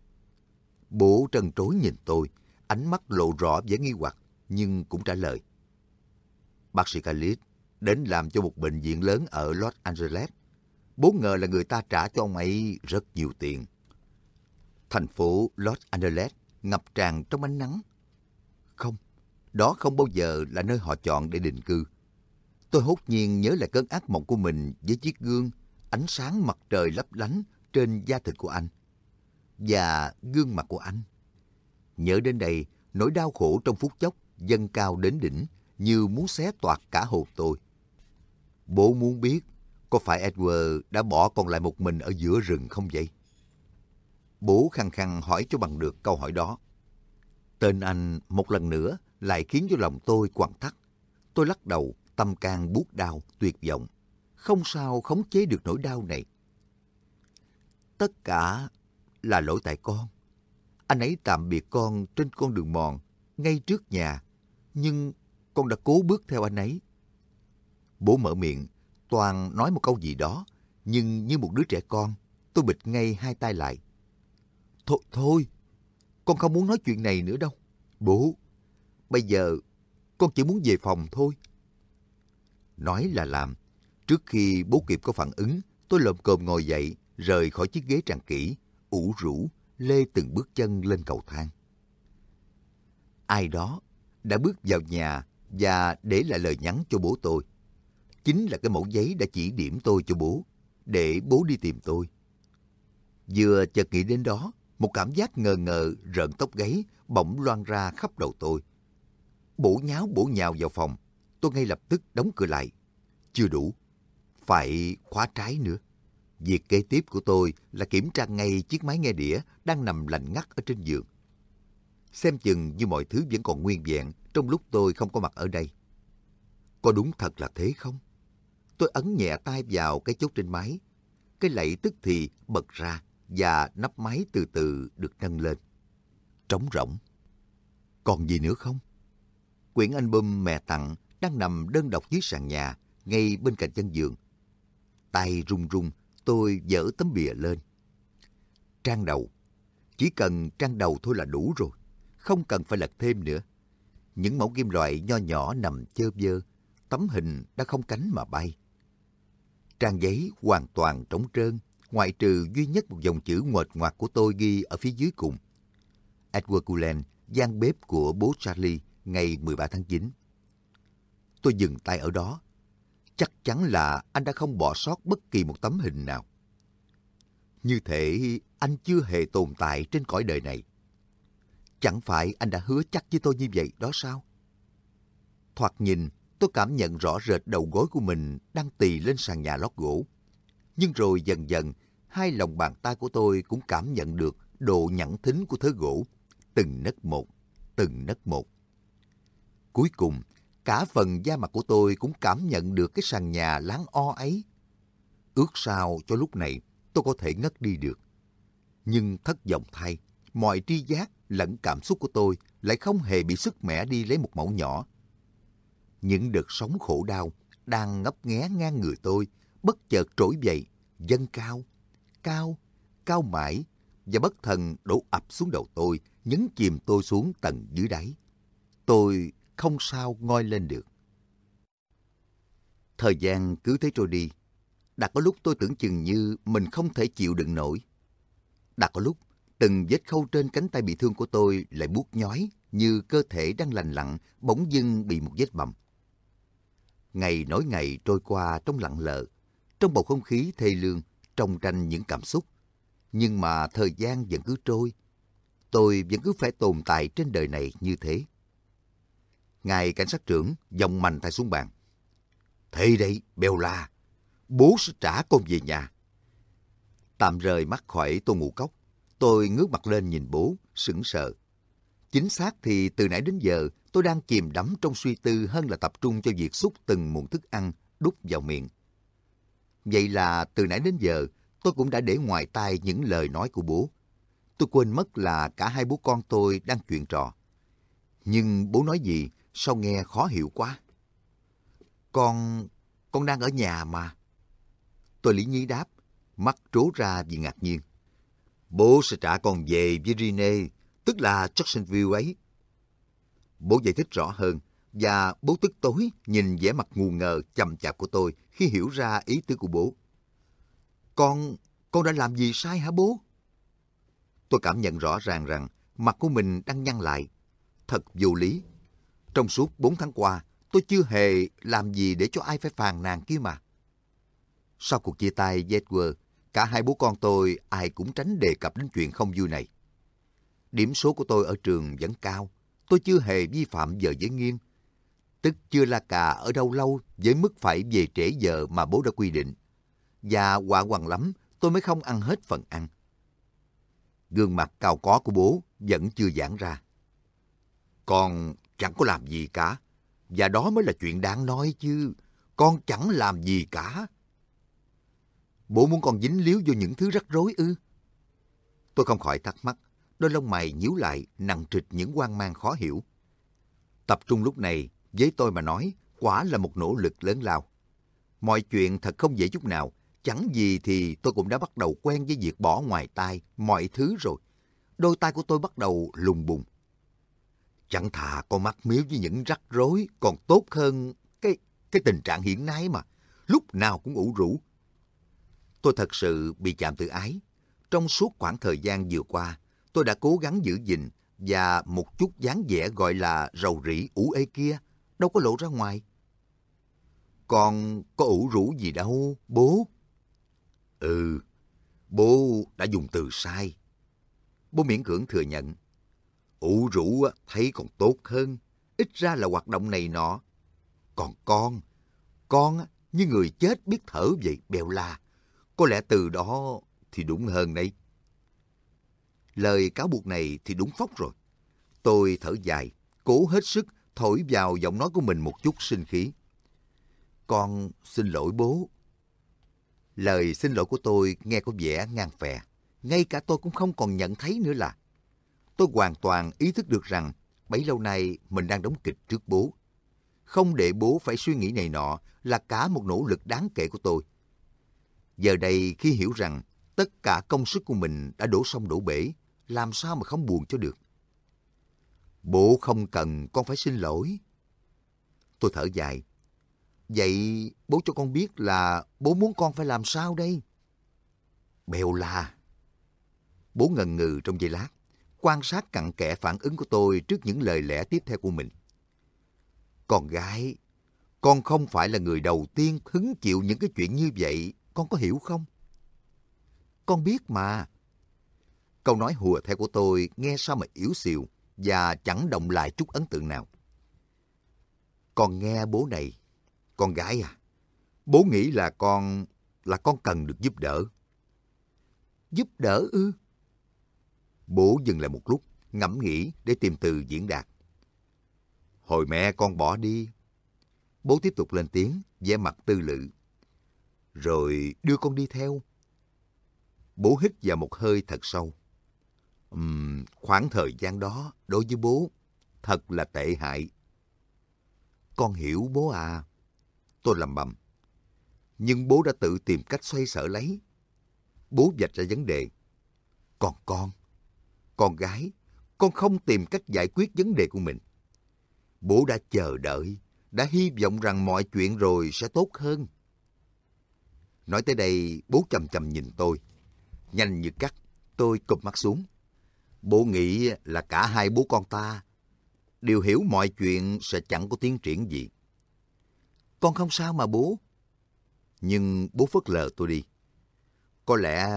[SPEAKER 1] Bố trân trối nhìn tôi, ánh mắt lộ rõ vẻ nghi hoặc, nhưng cũng trả lời. Bác sĩ Callis đến làm cho một bệnh viện lớn ở Los Angeles. Bố ngờ là người ta trả cho ông ấy rất nhiều tiền. Thành phố Los Angeles ngập tràn trong ánh nắng. Không, đó không bao giờ là nơi họ chọn để định cư. Tôi hốt nhiên nhớ lại cơn ác mộng của mình với chiếc gương, ánh sáng mặt trời lấp lánh trên da thịt của anh. Và gương mặt của anh. Nhớ đến đây, Nỗi đau khổ trong phút chốc dâng cao đến đỉnh, như muốn xé toạc cả hồn tôi. Bố muốn biết, có phải Edward đã bỏ con lại một mình ở giữa rừng không vậy? Bố khăng khăng hỏi cho bằng được câu hỏi đó. Tên anh một lần nữa lại khiến cho lòng tôi quặn thắt. Tôi lắc đầu, tâm can buốt đau, tuyệt vọng. Không sao khống chế được nỗi đau này. Tất cả là lỗi tại con. Anh ấy tạm biệt con trên con đường mòn, ngay trước nhà. Nhưng con đã cố bước theo anh ấy. Bố mở miệng, toàn nói một câu gì đó. Nhưng như một đứa trẻ con, tôi bịt ngay hai tay lại. Thôi, thôi, con không muốn nói chuyện này nữa đâu. Bố, bây giờ con chỉ muốn về phòng thôi. Nói là làm. Trước khi bố kịp có phản ứng, tôi lồm cồm ngồi dậy, rời khỏi chiếc ghế tràn kỹ, ủ rũ, lê từng bước chân lên cầu thang. Ai đó đã bước vào nhà và để lại lời nhắn cho bố tôi. Chính là cái mẩu giấy đã chỉ điểm tôi cho bố, để bố đi tìm tôi. Vừa chợt nghĩ đến đó, một cảm giác ngờ ngờ, rợn tóc gáy bỗng loang ra khắp đầu tôi. Bổ nháo bổ nhào vào phòng, tôi ngay lập tức đóng cửa lại. Chưa đủ, phải khóa trái nữa. Việc kế tiếp của tôi là kiểm tra ngay chiếc máy nghe đĩa đang nằm lạnh ngắt ở trên giường. Xem chừng như mọi thứ vẫn còn nguyên vẹn trong lúc tôi không có mặt ở đây. Có đúng thật là thế không? Tôi ấn nhẹ tay vào cái chốt trên máy. Cái lẫy tức thì bật ra và nắp máy từ từ được nâng lên. Trống rỗng. Còn gì nữa không? Quyển album mẹ tặng đang nằm đơn độc dưới sàn nhà, ngay bên cạnh chân giường. Tay run run, tôi dỡ tấm bìa lên. Trang đầu. Chỉ cần trang đầu thôi là đủ rồi. Không cần phải lật thêm nữa. Những mẫu kim loại nho nhỏ nằm chơ vơ. Tấm hình đã không cánh mà bay. Trang giấy hoàn toàn trống trơn, ngoại trừ duy nhất một dòng chữ nguệch ngoạc của tôi ghi ở phía dưới cùng. Edward Cullen, gian bếp của bố Charlie, ngày mười ba tháng chín. Tôi dừng tay ở đó. Chắc chắn là anh đã không bỏ sót bất kỳ một tấm hình nào. Như thể anh chưa hề tồn tại trên cõi đời này. Chẳng phải anh đã hứa chắc với tôi như vậy đó sao? Thoạt nhìn, tôi cảm nhận rõ rệt đầu gối của mình đang tì lên sàn nhà lót gỗ. Nhưng rồi dần dần, hai lòng bàn tay của tôi cũng cảm nhận được độ nhẵn thính của thớ gỗ. Từng nấc một, từng nấc một. Cuối cùng, cả phần da mặt của tôi cũng cảm nhận được cái sàn nhà láng o ấy. Ước sao cho lúc này tôi có thể ngất đi được. Nhưng thất vọng thay, mọi tri giác lẫn cảm xúc của tôi lại không hề bị sức mẻ đi lấy một mẩu nhỏ. Những đợt sóng khổ đau đang ngấp nghé ngang người tôi, bất chợt trỗi dậy, dâng cao, cao, cao mãi, và bất thần đổ ập xuống đầu tôi, nhấn chìm tôi xuống tận dưới đáy. Tôi không sao ngoi lên được. Thời gian cứ thế trôi đi. Đã có lúc tôi tưởng chừng như mình không thể chịu đựng nổi. Đã có lúc, từng vết khâu trên cánh tay bị thương của tôi lại buốt nhói, như cơ thể đang lành lặn, bỗng dưng bị một vết bầm. Ngày nối ngày trôi qua trong lặng lợ, trong bầu không khí thê lương, trong tranh những cảm xúc. Nhưng mà thời gian vẫn cứ trôi. Tôi vẫn cứ phải tồn tại trên đời này như thế. Ngài cảnh sát trưởng giọng mạnh tay xuống bàn. Thế đấy, Bella, bố sẽ trả con về nhà. Tạm rời mắt khỏi tô ngũ cốc, tôi ngước mặt lên nhìn bố, sững sờ. Chính xác thì từ nãy đến giờ tôi đang chìm đắm trong suy tư hơn là tập trung cho việc xúc từng muỗng thức ăn đút vào miệng. Vậy là từ nãy đến giờ tôi cũng đã để ngoài tai những lời nói của bố. Tôi quên mất là cả hai bố con tôi đang chuyện trò. Nhưng bố nói gì sao nghe khó hiểu quá. Con... con đang ở nhà mà. Tôi lý nhí đáp, mắt trố ra vì ngạc nhiên. Bố sẽ trả con về với Rene, tức là Jacksonville ấy. Bố giải thích rõ hơn, và bố tức tối nhìn vẻ mặt ngu ngờ chằm chạp của tôi khi hiểu ra ý tứ của bố. Con... con đã làm gì sai hả bố? Tôi cảm nhận rõ ràng rằng mặt của mình đang nhăn lại. Thật vô lý. Trong suốt bốn tháng qua, tôi chưa hề làm gì để cho ai phải phàn nàn kia mà. Sau cuộc chia tay với Edward, cả hai bố con tôi ai cũng tránh đề cập đến chuyện không vui này. Điểm số của tôi ở trường vẫn cao. tôi chưa hề vi phạm giờ giới nghiêm. Tức chưa la cà ở đâu lâu với mức phải về trễ giờ mà bố đã quy định. Và quả quằn lắm, tôi mới không ăn hết phần ăn. Gương mặt cao có của bố vẫn chưa giãn ra. Con chẳng có làm gì cả. Và đó mới là chuyện đáng nói chứ. Con chẳng làm gì cả. Bố muốn con dính líu vô những thứ rắc rối ư? Tôi không khỏi thắc mắc. Đôi lông mày nhíu lại, nặng trịch những hoang mang khó hiểu. Tập trung lúc này, với tôi mà nói, quả là một nỗ lực lớn lao. Mọi chuyện thật không dễ chút nào. Chẳng gì thì tôi cũng đã bắt đầu quen với việc bỏ ngoài tai mọi thứ rồi. Đôi tay của tôi bắt đầu lùng bùng. Chẳng thà con mắt miếu với những rắc rối còn tốt hơn cái cái tình trạng hiện nay mà. Lúc nào cũng ủ rũ. Tôi thật sự bị chạm tự ái. Trong suốt khoảng thời gian vừa qua, tôi đã cố gắng giữ gìn và một chút dáng vẻ gọi là rầu rĩ ủ ê kia đâu có lộ ra ngoài. Con có ủ rũ gì đâu, bố. Ừ, bố đã dùng từ sai. Bố miễn cưỡng thừa nhận. Ủ rũ thấy còn tốt hơn, ít ra là hoạt động này nọ. Còn con, con như người chết biết thở vậy, bèo la. Có lẽ từ đó thì đúng hơn đấy. Lời cáo buộc này thì đúng phóc rồi. Tôi thở dài, cố hết sức thổi vào giọng nói của mình một chút sinh khí. Con xin lỗi bố. Lời xin lỗi của tôi nghe có vẻ ngang phè. Ngay cả tôi cũng không còn nhận thấy nữa là. Tôi hoàn toàn ý thức được rằng bấy lâu nay mình đang đóng kịch trước bố. Không để bố phải suy nghĩ này nọ là cả một nỗ lực đáng kể của tôi. Giờ đây khi hiểu rằng tất cả công sức của mình đã đổ sông đổ bể, làm sao mà không buồn cho được. Bố không cần con phải xin lỗi. Tôi thở dài. Vậy bố cho con biết là bố muốn con phải làm sao đây? Bèo la. Bố ngần ngừ trong giây lát, quan sát cặn kẽ phản ứng của tôi trước những lời lẽ tiếp theo của mình. Con gái, con không phải là người đầu tiên hứng chịu những cái chuyện như vậy, con có hiểu không? Con biết mà. Câu nói hùa theo của tôi nghe sao mà yếu xìu và chẳng động lại chút ấn tượng nào. Con nghe bố này, con gái à, bố nghĩ là con, là con cần được giúp đỡ. Giúp đỡ ư? Bố dừng lại một lúc, ngẫm nghĩ để tìm từ diễn đạt. Hồi mẹ con bỏ đi. Bố tiếp tục lên tiếng, vẻ mặt tư lự. Rồi đưa con đi theo. Bố hít vào một hơi thật sâu. Uhm, khoảng thời gian đó, đối với bố, thật là tệ hại. Con hiểu bố à. Tôi lầm bầm. Nhưng bố đã tự tìm cách xoay sở lấy. Bố vạch ra vấn đề. Còn con, con gái, con không tìm cách giải quyết vấn đề của mình. Bố đã chờ đợi, đã hy vọng rằng mọi chuyện rồi sẽ tốt hơn. Nói tới đây, bố chầm chầm nhìn tôi. Nhanh như cắt, tôi cụp mắt xuống. Bố nghĩ là cả hai bố con ta đều hiểu mọi chuyện sẽ chẳng có tiến triển gì. Con không sao mà bố. Nhưng bố phớt lờ tôi đi. Có lẽ...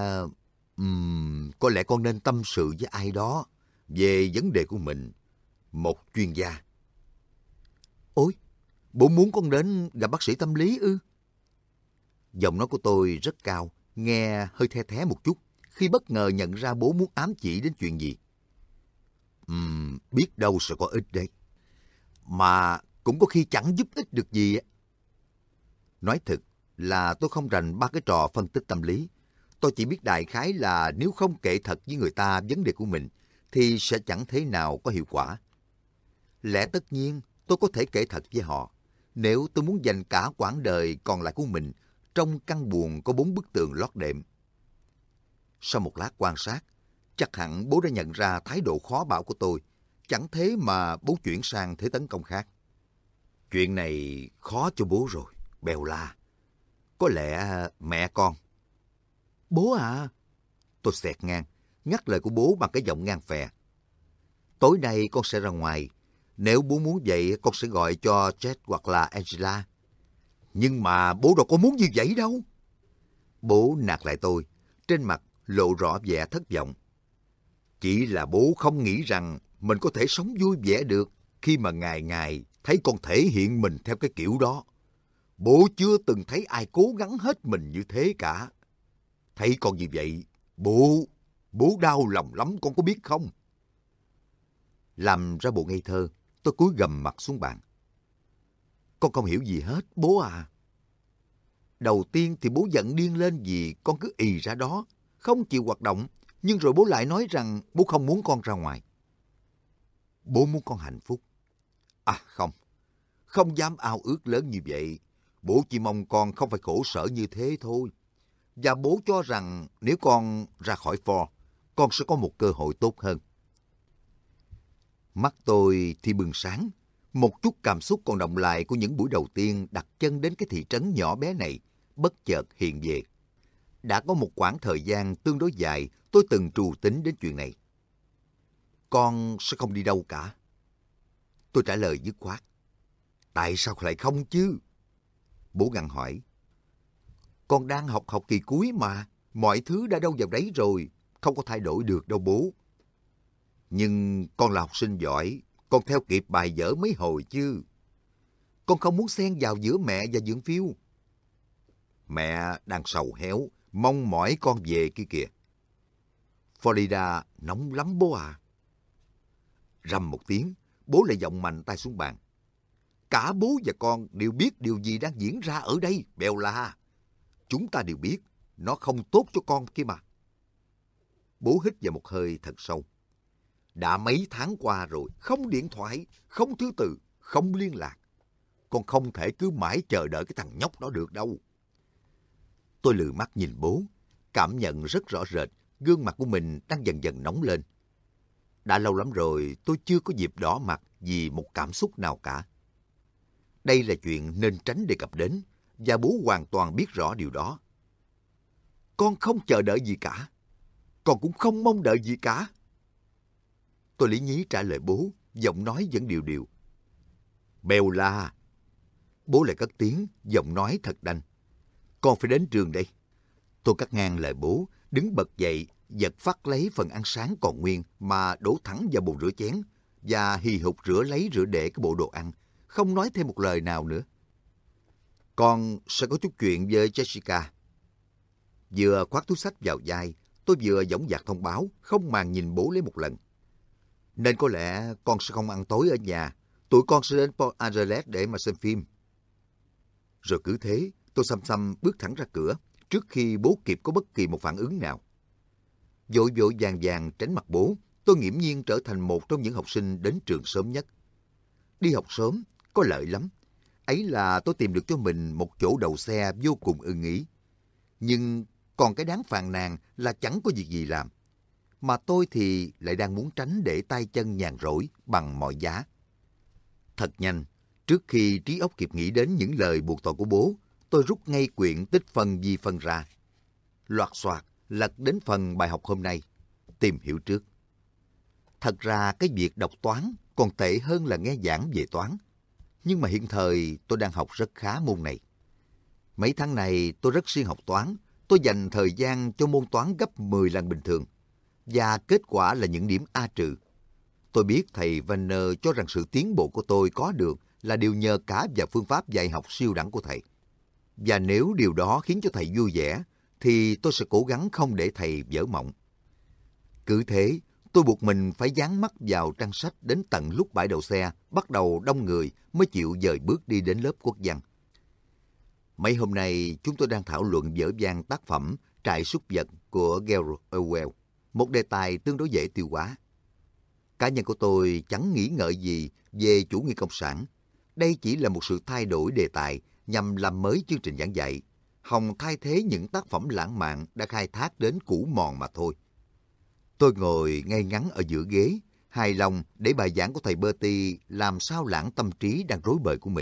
[SPEAKER 1] Um, có lẽ con nên tâm sự với ai đó về vấn đề của mình. Một chuyên gia. Ôi, bố muốn con đến gặp bác sĩ tâm lý ư? Giọng nói của tôi rất cao, nghe hơi the thé một chút, khi bất ngờ nhận ra bố muốn ám chỉ đến chuyện gì. Uhm, biết đâu sẽ có ích đấy. Mà cũng có khi chẳng giúp ích được gì á. Nói thật là tôi không rành ba cái trò phân tích tâm lý. Tôi chỉ biết đại khái là nếu không kể thật với người ta vấn đề của mình, thì sẽ chẳng thế nào có hiệu quả. Lẽ tất nhiên, tôi có thể kể thật với họ. Nếu tôi muốn dành cả quãng đời còn lại của mình trong căn buồng có bốn bức tường lót đệm. Sau một lát quan sát, chắc hẳn bố đã nhận ra thái độ khó bảo của tôi. Chẳng thế mà bố chuyển sang thế tấn công khác. Chuyện này khó cho bố rồi, bèo la. Có lẽ mẹ con. Bố à? Tôi xẹt ngang, ngắt lời của bố bằng cái giọng ngang phè. Tối nay con sẽ ra ngoài. Nếu bố muốn vậy, con sẽ gọi cho Jet hoặc là Angela. Nhưng mà bố đâu có muốn như vậy đâu. Bố nạt lại tôi, trên mặt lộ rõ vẻ thất vọng. Chỉ là bố không nghĩ rằng mình có thể sống vui vẻ được khi mà ngày ngày thấy con thể hiện mình theo cái kiểu đó. Bố chưa từng thấy ai cố gắng hết mình như thế cả. Thấy con như vậy, bố, bố đau lòng lắm con có biết không? Làm ra bộ ngây thơ, tôi cúi gằm mặt xuống bàn. Con không hiểu gì hết, bố à. Đầu tiên thì bố giận điên lên vì con cứ ì ra đó, không chịu hoạt động, nhưng rồi bố lại nói rằng bố không muốn con ra ngoài. Bố muốn con hạnh phúc. À không, không dám ao ước lớn như vậy. Bố chỉ mong con không phải khổ sở như thế thôi. Và bố cho rằng nếu con ra khỏi Ford, con sẽ có một cơ hội tốt hơn. Mắt tôi thì bừng sáng. Một chút cảm xúc còn đọng lại của những buổi đầu tiên đặt chân đến cái thị trấn nhỏ bé này bất chợt hiện về. Đã có một quãng thời gian tương đối dài tôi từng trù tính đến chuyện này. Con sẽ không đi đâu cả. Tôi trả lời dứt khoát. Tại sao lại không chứ? Bố gặng hỏi. Con đang học học kỳ cuối mà, mọi thứ đã đâu vào đấy rồi, không có thay đổi được đâu bố. Nhưng con là học sinh giỏi, con theo kịp bài vở mấy hồi chứ. Con không muốn xen vào giữa mẹ và Dưỡng Phiêu. Mẹ đang sầu héo, mong mỏi con về kia kìa. Florida nóng lắm bố à. Rầm một tiếng, bố lại giọng mạnh tay xuống bàn. Cả bố và con đều biết điều gì đang diễn ra ở đây, Bella. Chúng ta đều biết, nó không tốt cho con kia mà. Bố hít vào một hơi thật sâu. Đã mấy tháng qua rồi, không điện thoại, không thư từ, không liên lạc. Con không thể cứ mãi chờ đợi cái thằng nhóc đó được đâu. Tôi lừ mắt nhìn bố, cảm nhận rất rõ rệt, gương mặt của mình đang dần dần nóng lên. Đã lâu lắm rồi tôi chưa có dịp đỏ mặt vì một cảm xúc nào cả. Đây là chuyện nên tránh đề cập đến, và bố hoàn toàn biết rõ điều đó. Con không chờ đợi gì cả. Con cũng không mong đợi gì cả. Tôi lý nhí trả lời bố, giọng nói vẫn đều đều. Bella. Bố lại cất tiếng, giọng nói thật đanh. Con phải đến trường đây. Tôi cắt ngang lời bố, đứng bật dậy, giật phát lấy phần ăn sáng còn nguyên mà đổ thẳng vào bồn rửa chén và hì hục rửa lấy rửa để cái bộ đồ ăn, không nói thêm một lời nào nữa. Con sẽ có chút chuyện với Jessica. Vừa khoác túi xách vào vai, tôi vừa dõng dạc thông báo, không màng nhìn bố lấy một lần. Nên có lẽ con sẽ không ăn tối ở nhà. Tụi con sẽ đến Port Angeles để mà xem phim. Rồi cứ thế, tôi xăm xăm bước thẳng ra cửa, trước khi bố kịp có bất kỳ một phản ứng nào. Vội vội vàng vàng tránh mặt bố, tôi nghiễm nhiên trở thành một trong những học sinh đến trường sớm nhất. Đi học sớm, có lợi lắm. Ấy là tôi tìm được cho mình một chỗ đậu xe vô cùng ưng ý. Nhưng còn cái đáng phàn nàn là chẳng có việc gì làm. Mà tôi thì lại đang muốn tránh để tay chân nhàn rỗi bằng mọi giá. Thật nhanh, trước khi trí óc kịp nghĩ đến những lời buộc tội của bố, tôi rút ngay quyển tích phân vi phân ra. Loạt soạt lật đến phần bài học hôm nay, tìm hiểu trước. Thật ra cái việc đọc toán còn tệ hơn là nghe giảng về toán. Nhưng mà hiện thời tôi đang học rất khá môn này. Mấy tháng này tôi rất siêng học toán, tôi dành thời gian cho môn toán gấp mười lần bình thường. Và kết quả là những điểm A trừ. Tôi biết thầy Vanner cho rằng sự tiến bộ của tôi có được là điều nhờ cả vào phương pháp dạy học siêu đẳng của thầy. Và nếu điều đó khiến cho thầy vui vẻ, thì tôi sẽ cố gắng không để thầy vỡ mộng. Cứ thế, tôi buộc mình phải dán mắt vào trang sách đến tận lúc bãi đậu xe bắt đầu đông người mới chịu dời bước đi đến lớp quốc văn. Mấy hôm nay chúng tôi đang thảo luận dở dang tác phẩm Trại súc vật của George Orwell, một đề tài tương đối dễ tiêu hóa. Cá nhân của tôi chẳng nghĩ ngợi gì về chủ nghĩa cộng sản. Đây chỉ là một sự thay đổi đề tài nhằm làm mới chương trình giảng dạy, hòng thay thế những tác phẩm lãng mạn đã khai thác đến cũ mòn mà thôi. Tôi ngồi ngay ngắn ở giữa ghế, hài lòng để bài giảng của thầy Bertie làm sao lãng tâm trí đang rối bời của mình.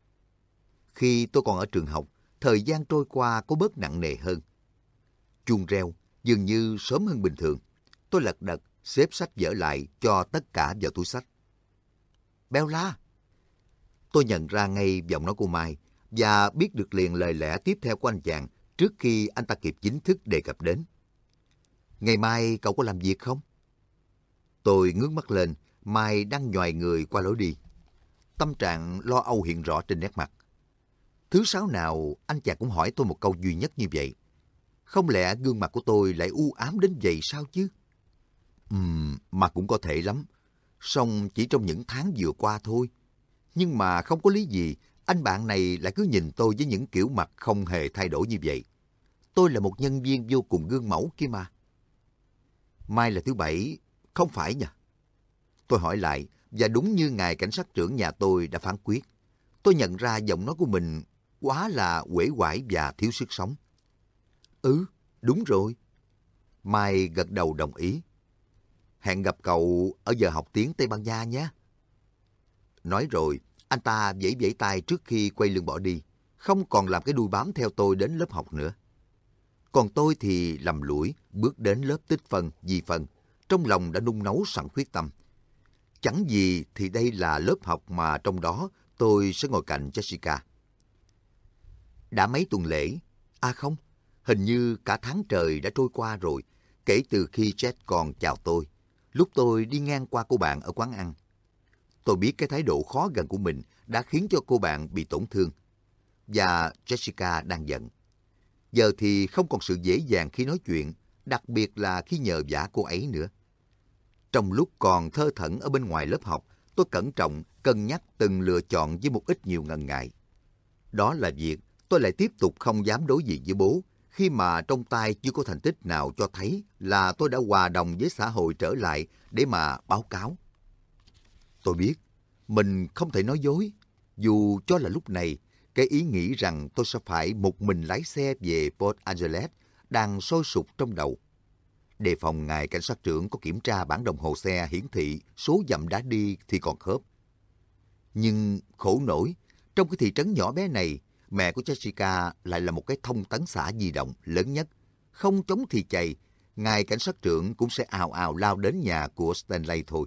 [SPEAKER 1] Khi tôi còn ở trường học, thời gian trôi qua có bớt nặng nề hơn. Chuông reo dường như sớm hơn bình thường. Tôi lật đật xếp sách vở lại cho tất cả vào túi sách. Bella! Tôi nhận ra ngay giọng nói của Mai và biết được liền lời lẽ tiếp theo của anh chàng trước khi anh ta kịp chính thức đề cập đến. Ngày mai cậu có làm việc không? Tôi ngước mắt lên Mai đang nhoài người qua lối đi. Tâm trạng lo âu hiện rõ trên nét mặt. Thứ sáu nào anh chàng cũng hỏi tôi một câu duy nhất như vậy. Không lẽ gương mặt của tôi lại u ám đến vậy sao chứ? Ừm, mà cũng có thể lắm. Song chỉ trong những tháng vừa qua thôi. Nhưng mà không có lý gì, anh bạn này lại cứ nhìn tôi với những kiểu mặt không hề thay đổi như vậy. Tôi là một nhân viên vô cùng gương mẫu kia mà. Mai là thứ bảy, không phải nhỉ? Tôi hỏi lại, và đúng như ngài cảnh sát trưởng nhà tôi đã phán quyết. Tôi nhận ra giọng nói của mình quá là uể oải và thiếu sức sống. Ừ, đúng rồi. Mai gật đầu đồng ý. Hẹn gặp cậu ở giờ học tiếng Tây Ban Nha nhé. Nói rồi, anh ta vẫy vẫy tay trước khi quay lưng bỏ đi, không còn làm cái đuôi bám theo tôi đến lớp học nữa. Còn tôi thì lầm lũi bước đến lớp tích phân, vi phân, trong lòng đã nung nấu sẵn quyết tâm. Chẳng gì thì đây là lớp học mà trong đó tôi sẽ ngồi cạnh Jessica. Đã mấy tuần lễ, à không, hình như cả tháng trời đã trôi qua rồi, kể từ khi Jet còn chào tôi, lúc tôi đi ngang qua cô bạn ở quán ăn. Tôi biết cái thái độ khó gần của mình đã khiến cho cô bạn bị tổn thương. Và Jessica đang giận. Giờ thì không còn sự dễ dàng khi nói chuyện, đặc biệt là khi nhờ vả cô ấy nữa. Trong lúc còn thơ thẩn ở bên ngoài lớp học, tôi cẩn trọng, cân nhắc từng lựa chọn với một ít nhiều ngần ngại. Đó là việc tôi lại tiếp tục không dám đối diện với bố, khi mà trong tay chưa có thành tích nào cho thấy là tôi đã hòa đồng với xã hội trở lại để mà báo cáo. Tôi biết, mình không thể nói dối, dù cho là lúc này, cái ý nghĩ rằng tôi sẽ phải một mình lái xe về Port Angeles đang sôi sục trong đầu. Đề phòng ngài cảnh sát trưởng có kiểm tra bản đồng hồ xe hiển thị số dặm đã đi thì còn khớp. Nhưng khổ nổi, trong cái thị trấn nhỏ bé này, mẹ của Jessica lại là một cái thông tấn xã di động lớn nhất. Không chống thì chày, ngài cảnh sát trưởng cũng sẽ ào ào lao đến nhà của Stanley thôi.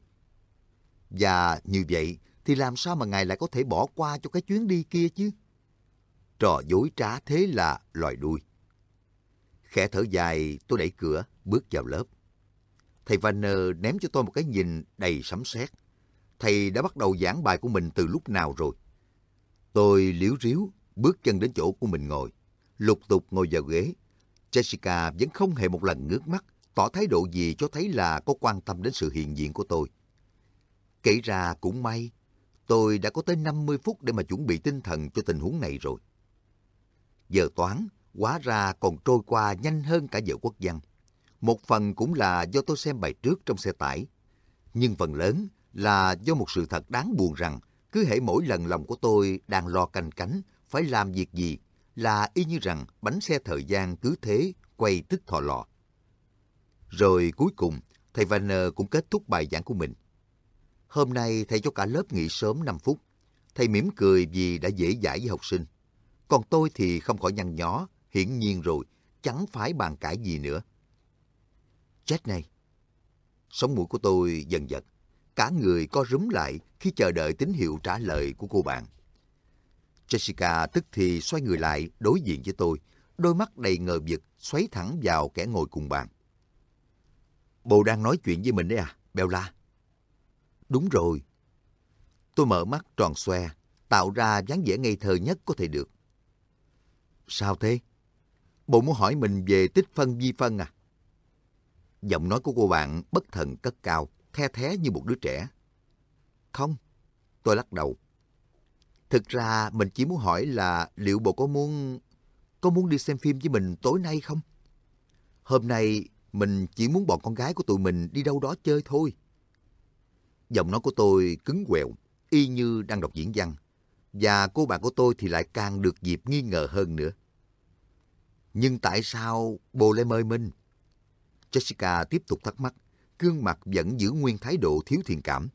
[SPEAKER 1] Và như vậy thì làm sao mà ngài lại có thể bỏ qua cho cái chuyến đi kia chứ? Trò dối trá thế là lòi đuôi. Khẽ thở dài, tôi đẩy cửa, bước vào lớp. Thầy Vanner ném cho tôi một cái nhìn đầy sấm sét. Thầy đã bắt đầu giảng bài của mình từ lúc nào rồi? Tôi liếu riếu, bước chân đến chỗ của mình ngồi, lục tục ngồi vào ghế. Jessica vẫn không hề một lần ngước mắt, tỏ thái độ gì cho thấy là có quan tâm đến sự hiện diện của tôi. Kể ra cũng may, tôi đã có tới năm mươi phút để mà chuẩn bị tinh thần cho tình huống này rồi. Giờ toán, hóa ra còn trôi qua nhanh hơn cả giờ quốc văn. Một phần cũng là do tôi xem bài trước trong xe tải. Nhưng phần lớn là do một sự thật đáng buồn rằng cứ hễ mỗi lần lòng của tôi đang lo canh cánh phải làm việc gì là y như rằng bánh xe thời gian cứ thế quay tức thò lò. Rồi cuối cùng, thầy Vanner cũng kết thúc bài giảng của mình. Hôm nay thầy cho cả lớp nghỉ sớm năm phút. Thầy mỉm cười vì đã dễ dãi với học sinh. Còn tôi thì không khỏi nhăn nhó, hiển nhiên rồi, chẳng phải bàn cãi gì nữa. Chết này! Sống mũi của tôi dần dật, cả người co rúm lại khi chờ đợi tín hiệu trả lời của cô bạn. Jessica tức thì xoay người lại đối diện với tôi, đôi mắt đầy ngờ vực xoáy thẳng vào kẻ ngồi cùng bàn. Bồ đang nói chuyện với mình đấy à, Bella? Đúng rồi. Tôi mở mắt tròn xoe, tạo ra dáng vẻ ngây thơ nhất có thể được. Sao thế? Bộ muốn hỏi mình về tích phân vi phân à? Giọng nói của cô bạn bất thần cất cao, the thé như một đứa trẻ. Không, tôi lắc đầu. Thực ra mình chỉ muốn hỏi là liệu bộ có muốn... có muốn đi xem phim với mình tối nay không? Hôm nay mình chỉ muốn bọn con gái của tụi mình đi đâu đó chơi thôi. Giọng nói của tôi cứng quẹo, y như đang đọc diễn văn. Và cô bạn của tôi thì lại càng được dịp nghi ngờ hơn nữa. Nhưng tại sao bồ lại mời mình? Jessica tiếp tục thắc mắc, gương mặt vẫn giữ nguyên thái độ thiếu thiện cảm.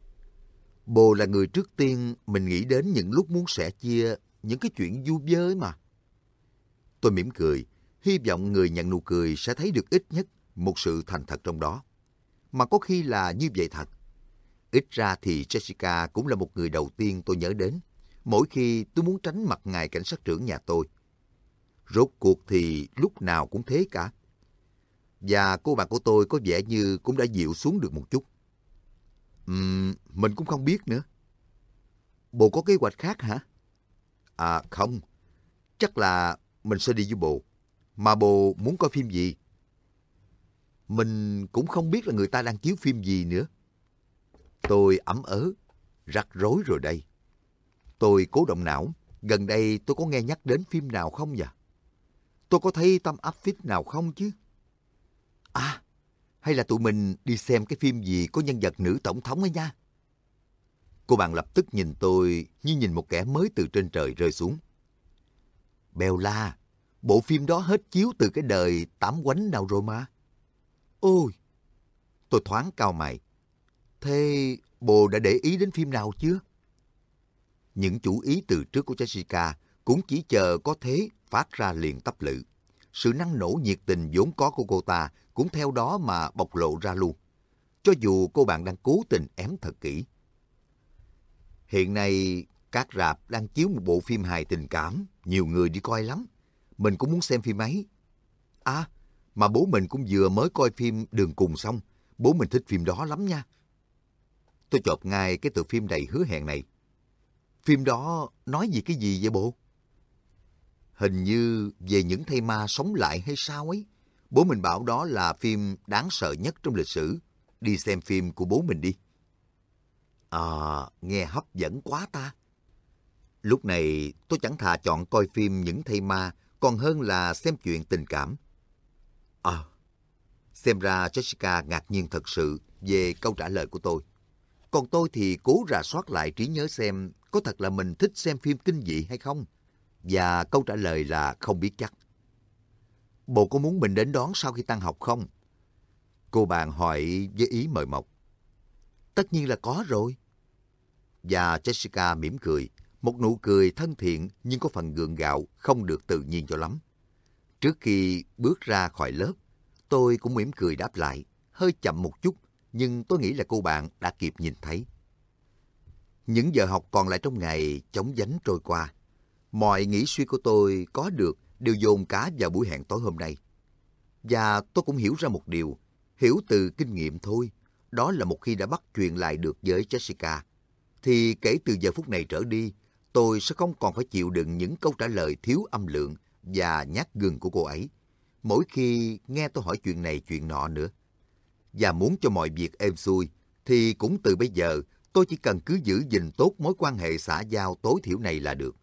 [SPEAKER 1] Bồ là người trước tiên mình nghĩ đến những lúc muốn sẻ chia những cái chuyện vui vơi mà. Tôi mỉm cười, hy vọng người nhận nụ cười sẽ thấy được ít nhất một sự thành thật trong đó. Mà có khi là như vậy thật. Ít ra thì Jessica cũng là một người đầu tiên tôi nhớ đến, mỗi khi tôi muốn tránh mặt ngài cảnh sát trưởng nhà tôi. Rốt cuộc thì lúc nào cũng thế cả. Và cô bạn của tôi có vẻ như cũng đã dịu xuống được một chút. Ừm, mình cũng không biết nữa. Bồ có kế hoạch khác hả? À không, chắc là mình sẽ đi với bồ. Mà bồ muốn coi phim gì? Mình cũng không biết là người ta đang chiếu phim gì nữa. Tôi ẩm ớ, rắc rối rồi đây. Tôi cố động não, gần đây tôi có nghe nhắc đến phim nào không nhỉ? Tôi có thấy tâm áp phích nào không chứ? À, hay là tụi mình đi xem cái phim gì có nhân vật nữ tổng thống ấy nha? Cô bạn lập tức nhìn tôi như nhìn một kẻ mới từ trên trời rơi xuống. Bella, bộ phim đó hết chiếu từ cái đời tám quánh nào rồi mà. Ôi, tôi thoáng cau mày. Thế bồ đã để ý đến phim nào chưa? Những chủ ý từ trước của Jessica cũng chỉ chờ có thế phát ra liền tấp lự. Sự năng nổ nhiệt tình vốn có của cô ta cũng theo đó mà bộc lộ ra luôn. Cho dù cô bạn đang cố tình ém thật kỹ. Hiện nay, các rạp đang chiếu một bộ phim hài tình cảm, nhiều người đi coi lắm. Mình cũng muốn xem phim ấy. À, mà bố mình cũng vừa mới coi phim Đường Cùng xong. Bố mình thích phim đó lắm nha. Tôi chộp ngay cái tựa phim đầy hứa hẹn này. Phim đó nói gì cái gì vậy bố? Hình như về những thây ma sống lại hay sao ấy. Bố mình bảo đó là phim đáng sợ nhất trong lịch sử. Đi xem phim của bố mình đi. À, nghe hấp dẫn quá ta. Lúc này tôi chẳng thà chọn coi phim những thây ma còn hơn là xem chuyện tình cảm. À, xem ra Jessica ngạc nhiên thật sự về câu trả lời của tôi. Còn tôi thì cố rà soát lại trí nhớ xem có thật là mình thích xem phim kinh dị hay không. Và câu trả lời là không biết chắc. Bồ có muốn mình đến đón sau khi tan học không? Cô bạn hỏi với ý mời mọc. Tất nhiên là có rồi. Và Jessica mỉm cười, một nụ cười thân thiện nhưng có phần gượng gạo, không được tự nhiên cho lắm. Trước khi bước ra khỏi lớp, tôi cũng mỉm cười đáp lại, hơi chậm một chút, nhưng tôi nghĩ là cô bạn đã kịp nhìn thấy. Những giờ học còn lại trong ngày chóng vánh trôi qua. Mọi nghĩ suy của tôi có được đều dồn cả vào buổi hẹn tối hôm nay. Và tôi cũng hiểu ra một điều, hiểu từ kinh nghiệm thôi, đó là một khi đã bắt chuyện lại được với Jessica, thì kể từ giờ phút này trở đi, tôi sẽ không còn phải chịu đựng những câu trả lời thiếu âm lượng và nhát gừng của cô ấy, mỗi khi nghe tôi hỏi chuyện này chuyện nọ nữa. Và muốn cho mọi việc êm xuôi, thì cũng từ bây giờ tôi chỉ cần cứ giữ gìn tốt mối quan hệ xã giao tối thiểu này là được.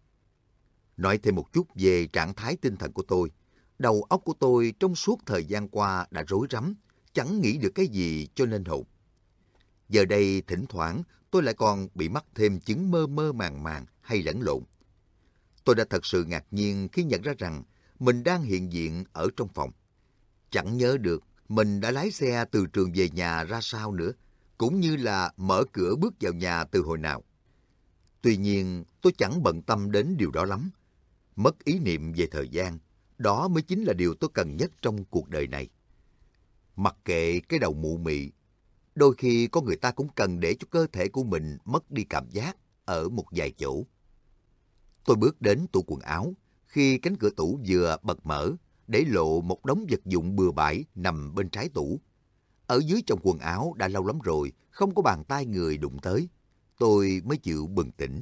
[SPEAKER 1] Nói thêm một chút về trạng thái tinh thần của tôi. Đầu óc của tôi trong suốt thời gian qua đã rối rắm, chẳng nghĩ được cái gì cho nên hồn. Giờ đây thỉnh thoảng tôi lại còn bị mắc thêm chứng mơ mơ màng màng hay lẫn lộn. Tôi đã thật sự ngạc nhiên khi nhận ra rằng mình đang hiện diện ở trong phòng. Chẳng nhớ được mình đã lái xe từ trường về nhà ra sao nữa, cũng như là mở cửa bước vào nhà từ hồi nào. Tuy nhiên, tôi chẳng bận tâm đến điều đó lắm. Mất ý niệm về thời gian, đó mới chính là điều tôi cần nhất trong cuộc đời này. Mặc kệ cái đầu mụ mị, đôi khi có người ta cũng cần để cho cơ thể của mình mất đi cảm giác ở một vài chỗ. Tôi bước đến tủ quần áo, khi cánh cửa tủ vừa bật mở, để lộ một đống vật dụng bừa bãi nằm bên trái tủ. Ở dưới trong quần áo đã lâu lắm rồi, không có bàn tay người đụng tới. Tôi mới chịu bừng tỉnh.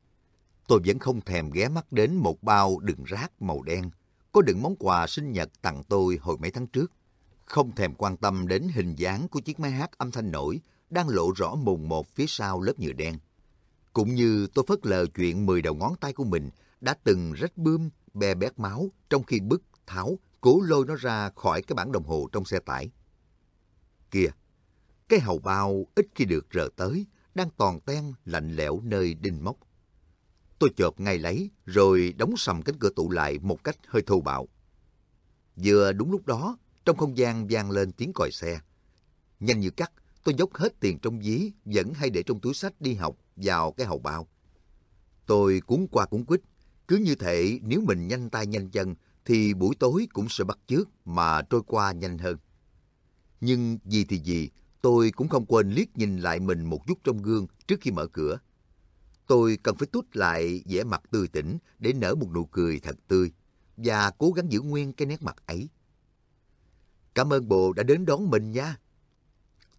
[SPEAKER 1] Tôi vẫn không thèm ghé mắt đến một bao đựng rác màu đen, có đựng món quà sinh nhật tặng tôi hồi mấy tháng trước. Không thèm quan tâm đến hình dáng của chiếc máy hát âm thanh nổi đang lộ rõ mồn một phía sau lớp nhựa đen. Cũng như tôi phớt lờ chuyện mười đầu ngón tay của mình đã từng rách bươm, be bét máu trong khi bứt, tháo, cố lôi nó ra khỏi cái bảng đồng hồ trong xe tải. Kìa, cái hầu bao ít khi được rờ tới, đang toàn ten lạnh lẽo nơi đinh móc. Tôi chộp ngay lấy, rồi đóng sầm cánh cửa tủ lại một cách hơi thô bạo. Vừa đúng lúc đó, trong không gian vang lên tiếng còi xe. Nhanh như cắt, tôi dốc hết tiền trong ví, vẫn hay để trong túi xách đi học, vào cái hầu bao. Tôi cuốn qua cuốn quýt, cứ như thể nếu mình nhanh tay nhanh chân, thì buổi tối cũng sẽ bắt chước mà trôi qua nhanh hơn. Nhưng gì thì gì, tôi cũng không quên liếc nhìn lại mình một chút trong gương trước khi mở cửa. Tôi cần phải tút lại vẻ mặt tươi tỉnh để nở một nụ cười thật tươi và cố gắng giữ nguyên cái nét mặt ấy. Cảm ơn bồ đã đến đón mình nha.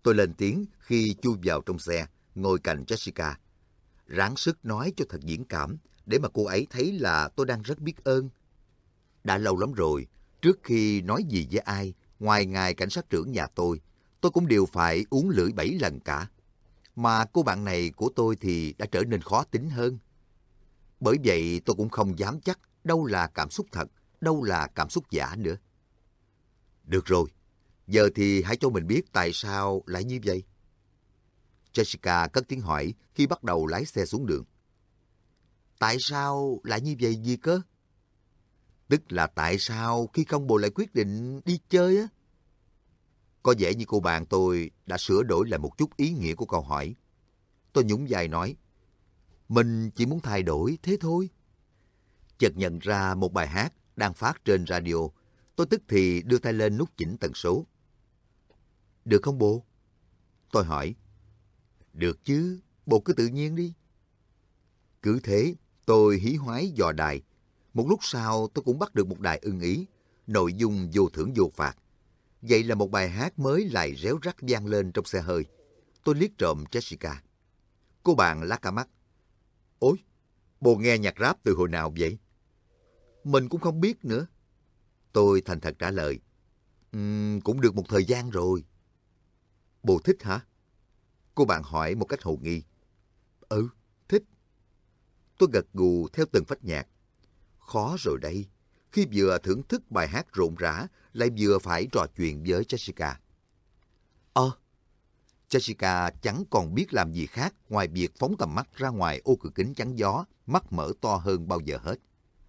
[SPEAKER 1] Tôi lên tiếng khi chui vào trong xe, ngồi cạnh Jessica. Ráng sức nói cho thật diễn cảm, để mà cô ấy thấy là tôi đang rất biết ơn. Đã lâu lắm rồi, trước khi nói gì với ai, ngoài ngài cảnh sát trưởng nhà tôi, tôi cũng đều phải uống lưỡi bảy lần cả. Mà cô bạn này của tôi thì đã trở nên khó tính hơn. Bởi vậy tôi cũng không dám chắc đâu là cảm xúc thật, đâu là cảm xúc giả nữa. Được rồi, giờ thì hãy cho mình biết tại sao lại như vậy. Jessica cất tiếng hỏi khi bắt đầu lái xe xuống đường. Tại sao lại như vậy gì cơ? Tức là tại sao khi công bố lại quyết định đi chơi á? Có vẻ như cô bạn tôi đã sửa đổi lại một chút ý nghĩa của câu hỏi. Tôi nhún vai nói, mình chỉ muốn thay đổi thế thôi. Chợt nhận ra một bài hát đang phát trên radio, tôi tức thì đưa tay lên nút chỉnh tần số. Được không bố? Tôi hỏi. Được chứ, bố cứ tự nhiên đi. Cứ thế, tôi hí hoái dò đài. Một lúc sau tôi cũng bắt được một đài ưng ý, nội dung vô thưởng vô phạt. Vậy là một bài hát mới lại réo rắt vang lên trong xe hơi. Tôi liếc trộm Jessica. Cô bạn lá cả mắt. Ôi, bố nghe nhạc rap từ hồi nào vậy? Mình cũng không biết nữa. Tôi thành thật trả lời. Uhm, cũng được một thời gian rồi. Bố thích hả? Cô bạn hỏi một cách hồ nghi. Ừ, thích. Tôi gật gù theo từng phách nhạc. Khó rồi đây, khi vừa thưởng thức bài hát rộn rã, lại vừa phải trò chuyện với Jessica. Ơ, Jessica chẳng còn biết làm gì khác ngoài việc phóng tầm mắt ra ngoài ô cửa kính chắn gió, mắt mở to hơn bao giờ hết.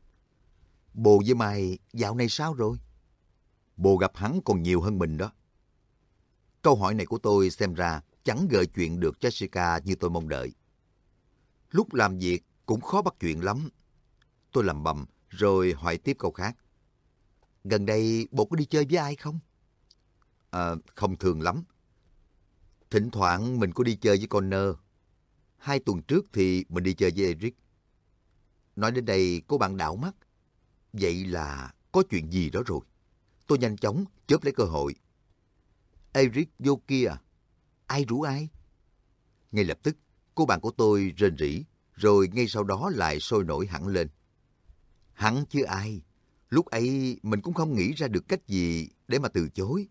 [SPEAKER 1] Bồ với mày dạo này sao rồi? Bồ gặp hắn còn nhiều hơn mình đó. Câu hỏi này của tôi xem ra chẳng gợi chuyện được Jessica như tôi mong đợi. Lúc làm việc cũng khó bắt chuyện lắm. Tôi lẩm bẩm rồi hỏi tiếp câu khác. Gần đây bố có đi chơi với ai không? À, không thường lắm. Thỉnh thoảng mình có đi chơi với Connor. Hai tuần trước thì mình đi chơi với Eric. Nói đến đây cô bạn đảo mắt. Vậy là có chuyện gì đó rồi. Tôi nhanh chóng chớp lấy cơ hội. Eric vô kia à? Ai rủ ai? Ngay lập tức cô bạn của tôi rên rỉ, rồi ngay sau đó lại sôi nổi hẳn lên. Hắn chứ ai? Lúc ấy mình cũng không nghĩ ra được cách gì để mà từ chối.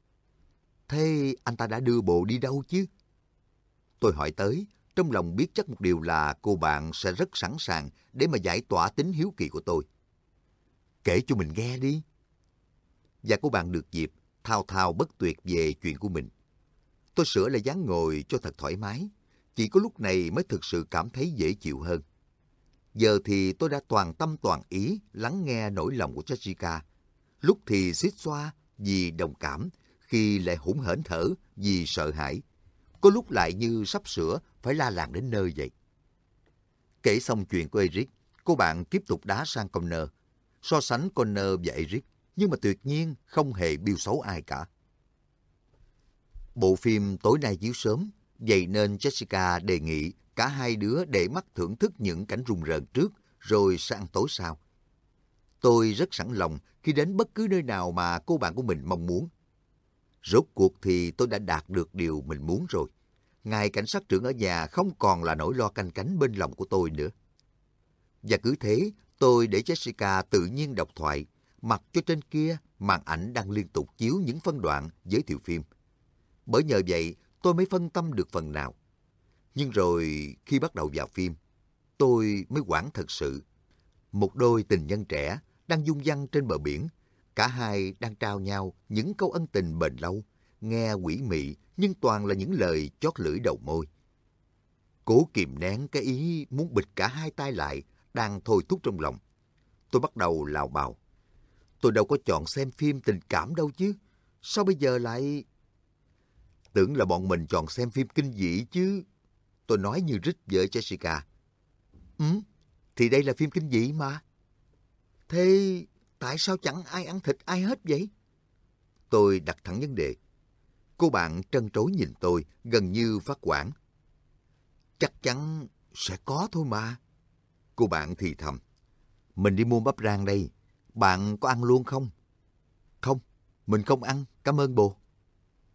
[SPEAKER 1] Thế anh ta đã đưa bồ đi đâu chứ? Tôi hỏi tới, trong lòng biết chắc một điều là cô bạn sẽ rất sẵn sàng để mà giải tỏa tính hiếu kỳ của tôi. Kể cho mình nghe đi. Và cô bạn được dịp thao thao bất tuyệt về chuyện của mình. Tôi sửa lại dáng ngồi cho thật thoải mái. Chỉ có lúc này mới thực sự cảm thấy dễ chịu hơn. Giờ thì tôi đã toàn tâm toàn ý lắng nghe nỗi lòng của Jessica. Lúc thì xít xoa vì đồng cảm, khi lại hỗn hển thở vì sợ hãi. Có lúc lại như sắp sửa phải la làng đến nơi vậy. Kể xong chuyện của Eric, cô bạn tiếp tục đá sang Connor. So sánh Connor và Eric, nhưng mà tuyệt nhiên không hề biêu xấu ai cả. Bộ phim tối nay chiếu sớm, vậy nên Jessica đề nghị cả hai đứa để mắt thưởng thức những cảnh rùng rợn trước, rồi sẽ ăn tối sau. Tôi rất sẵn lòng khi đến bất cứ nơi nào mà cô bạn của mình mong muốn. Rốt cuộc thì tôi đã đạt được điều mình muốn rồi. Ngài cảnh sát trưởng ở nhà không còn là nỗi lo canh cánh bên lòng của tôi nữa. Và cứ thế, tôi để Jessica tự nhiên đọc thoại, mặc cho trên kia màn ảnh đang liên tục chiếu những phân đoạn giới thiệu phim. Bởi nhờ vậy, tôi mới phân tâm được phần nào. Nhưng rồi khi bắt đầu vào phim, tôi mới hoảng thật sự. Một đôi tình nhân trẻ đang dung dăng trên bờ biển. Cả hai đang trao nhau những câu ân tình bền lâu, nghe quỷ mị nhưng toàn là những lời chót lưỡi đầu môi. Cố kìm nén cái ý muốn bịt cả hai tay lại đang thôi thúc trong lòng. Tôi bắt đầu lào bào. Tôi đâu có chọn xem phim tình cảm đâu chứ. Sao bây giờ lại... Tưởng là bọn mình chọn xem phim kinh dị chứ. Tôi nói như rít với Jessica. Ừ, thì đây là phim kinh dị mà. Thế tại sao chẳng ai ăn thịt ai hết vậy? Tôi đặt thẳng vấn đề. Cô bạn trân trối nhìn tôi, gần như phát hoảng. Chắc chắn sẽ có thôi mà. Cô bạn thì thầm. Mình đi mua bắp rang đây. Bạn có ăn luôn không? Không, mình không ăn, cảm ơn bồ.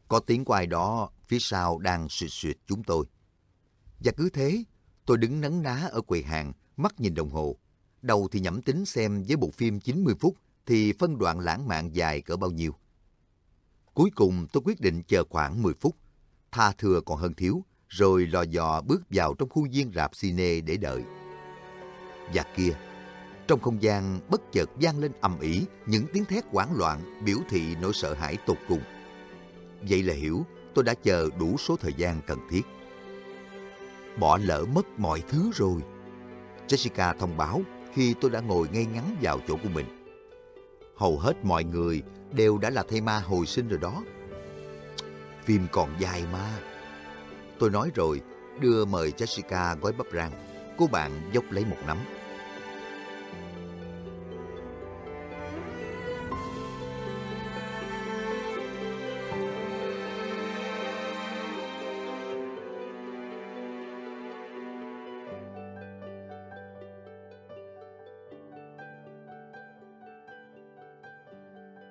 [SPEAKER 1] Có tiếng của ai đó phía sau đang suyệt suyệt chúng tôi. Và cứ thế, tôi đứng nấn ná ở quầy hàng, mắt nhìn đồng hồ. Đầu thì nhẩm tính xem với bộ phim chín mươi phút thì phân đoạn lãng mạn dài cỡ bao nhiêu. Cuối cùng tôi quyết định chờ khoảng mười phút, tha thừa còn hơn thiếu, rồi lò dò bước vào trong khu viên rạp cine để đợi. Và kia, trong không gian bất chợt vang lên ầm ĩ những tiếng thét hoảng loạn biểu thị nỗi sợ hãi tột cùng. Vậy là hiểu tôi đã chờ đủ số thời gian cần thiết. Bỏ lỡ mất mọi thứ rồi, Jessica thông báo khi tôi đã ngồi ngay ngắn vào chỗ của mình. Hầu hết mọi người đều đã là thây ma hồi sinh rồi đó. Phim còn dài mà. Tôi nói rồi, đưa mời Jessica gói bắp rang. Cô bạn dốc lấy một nắm.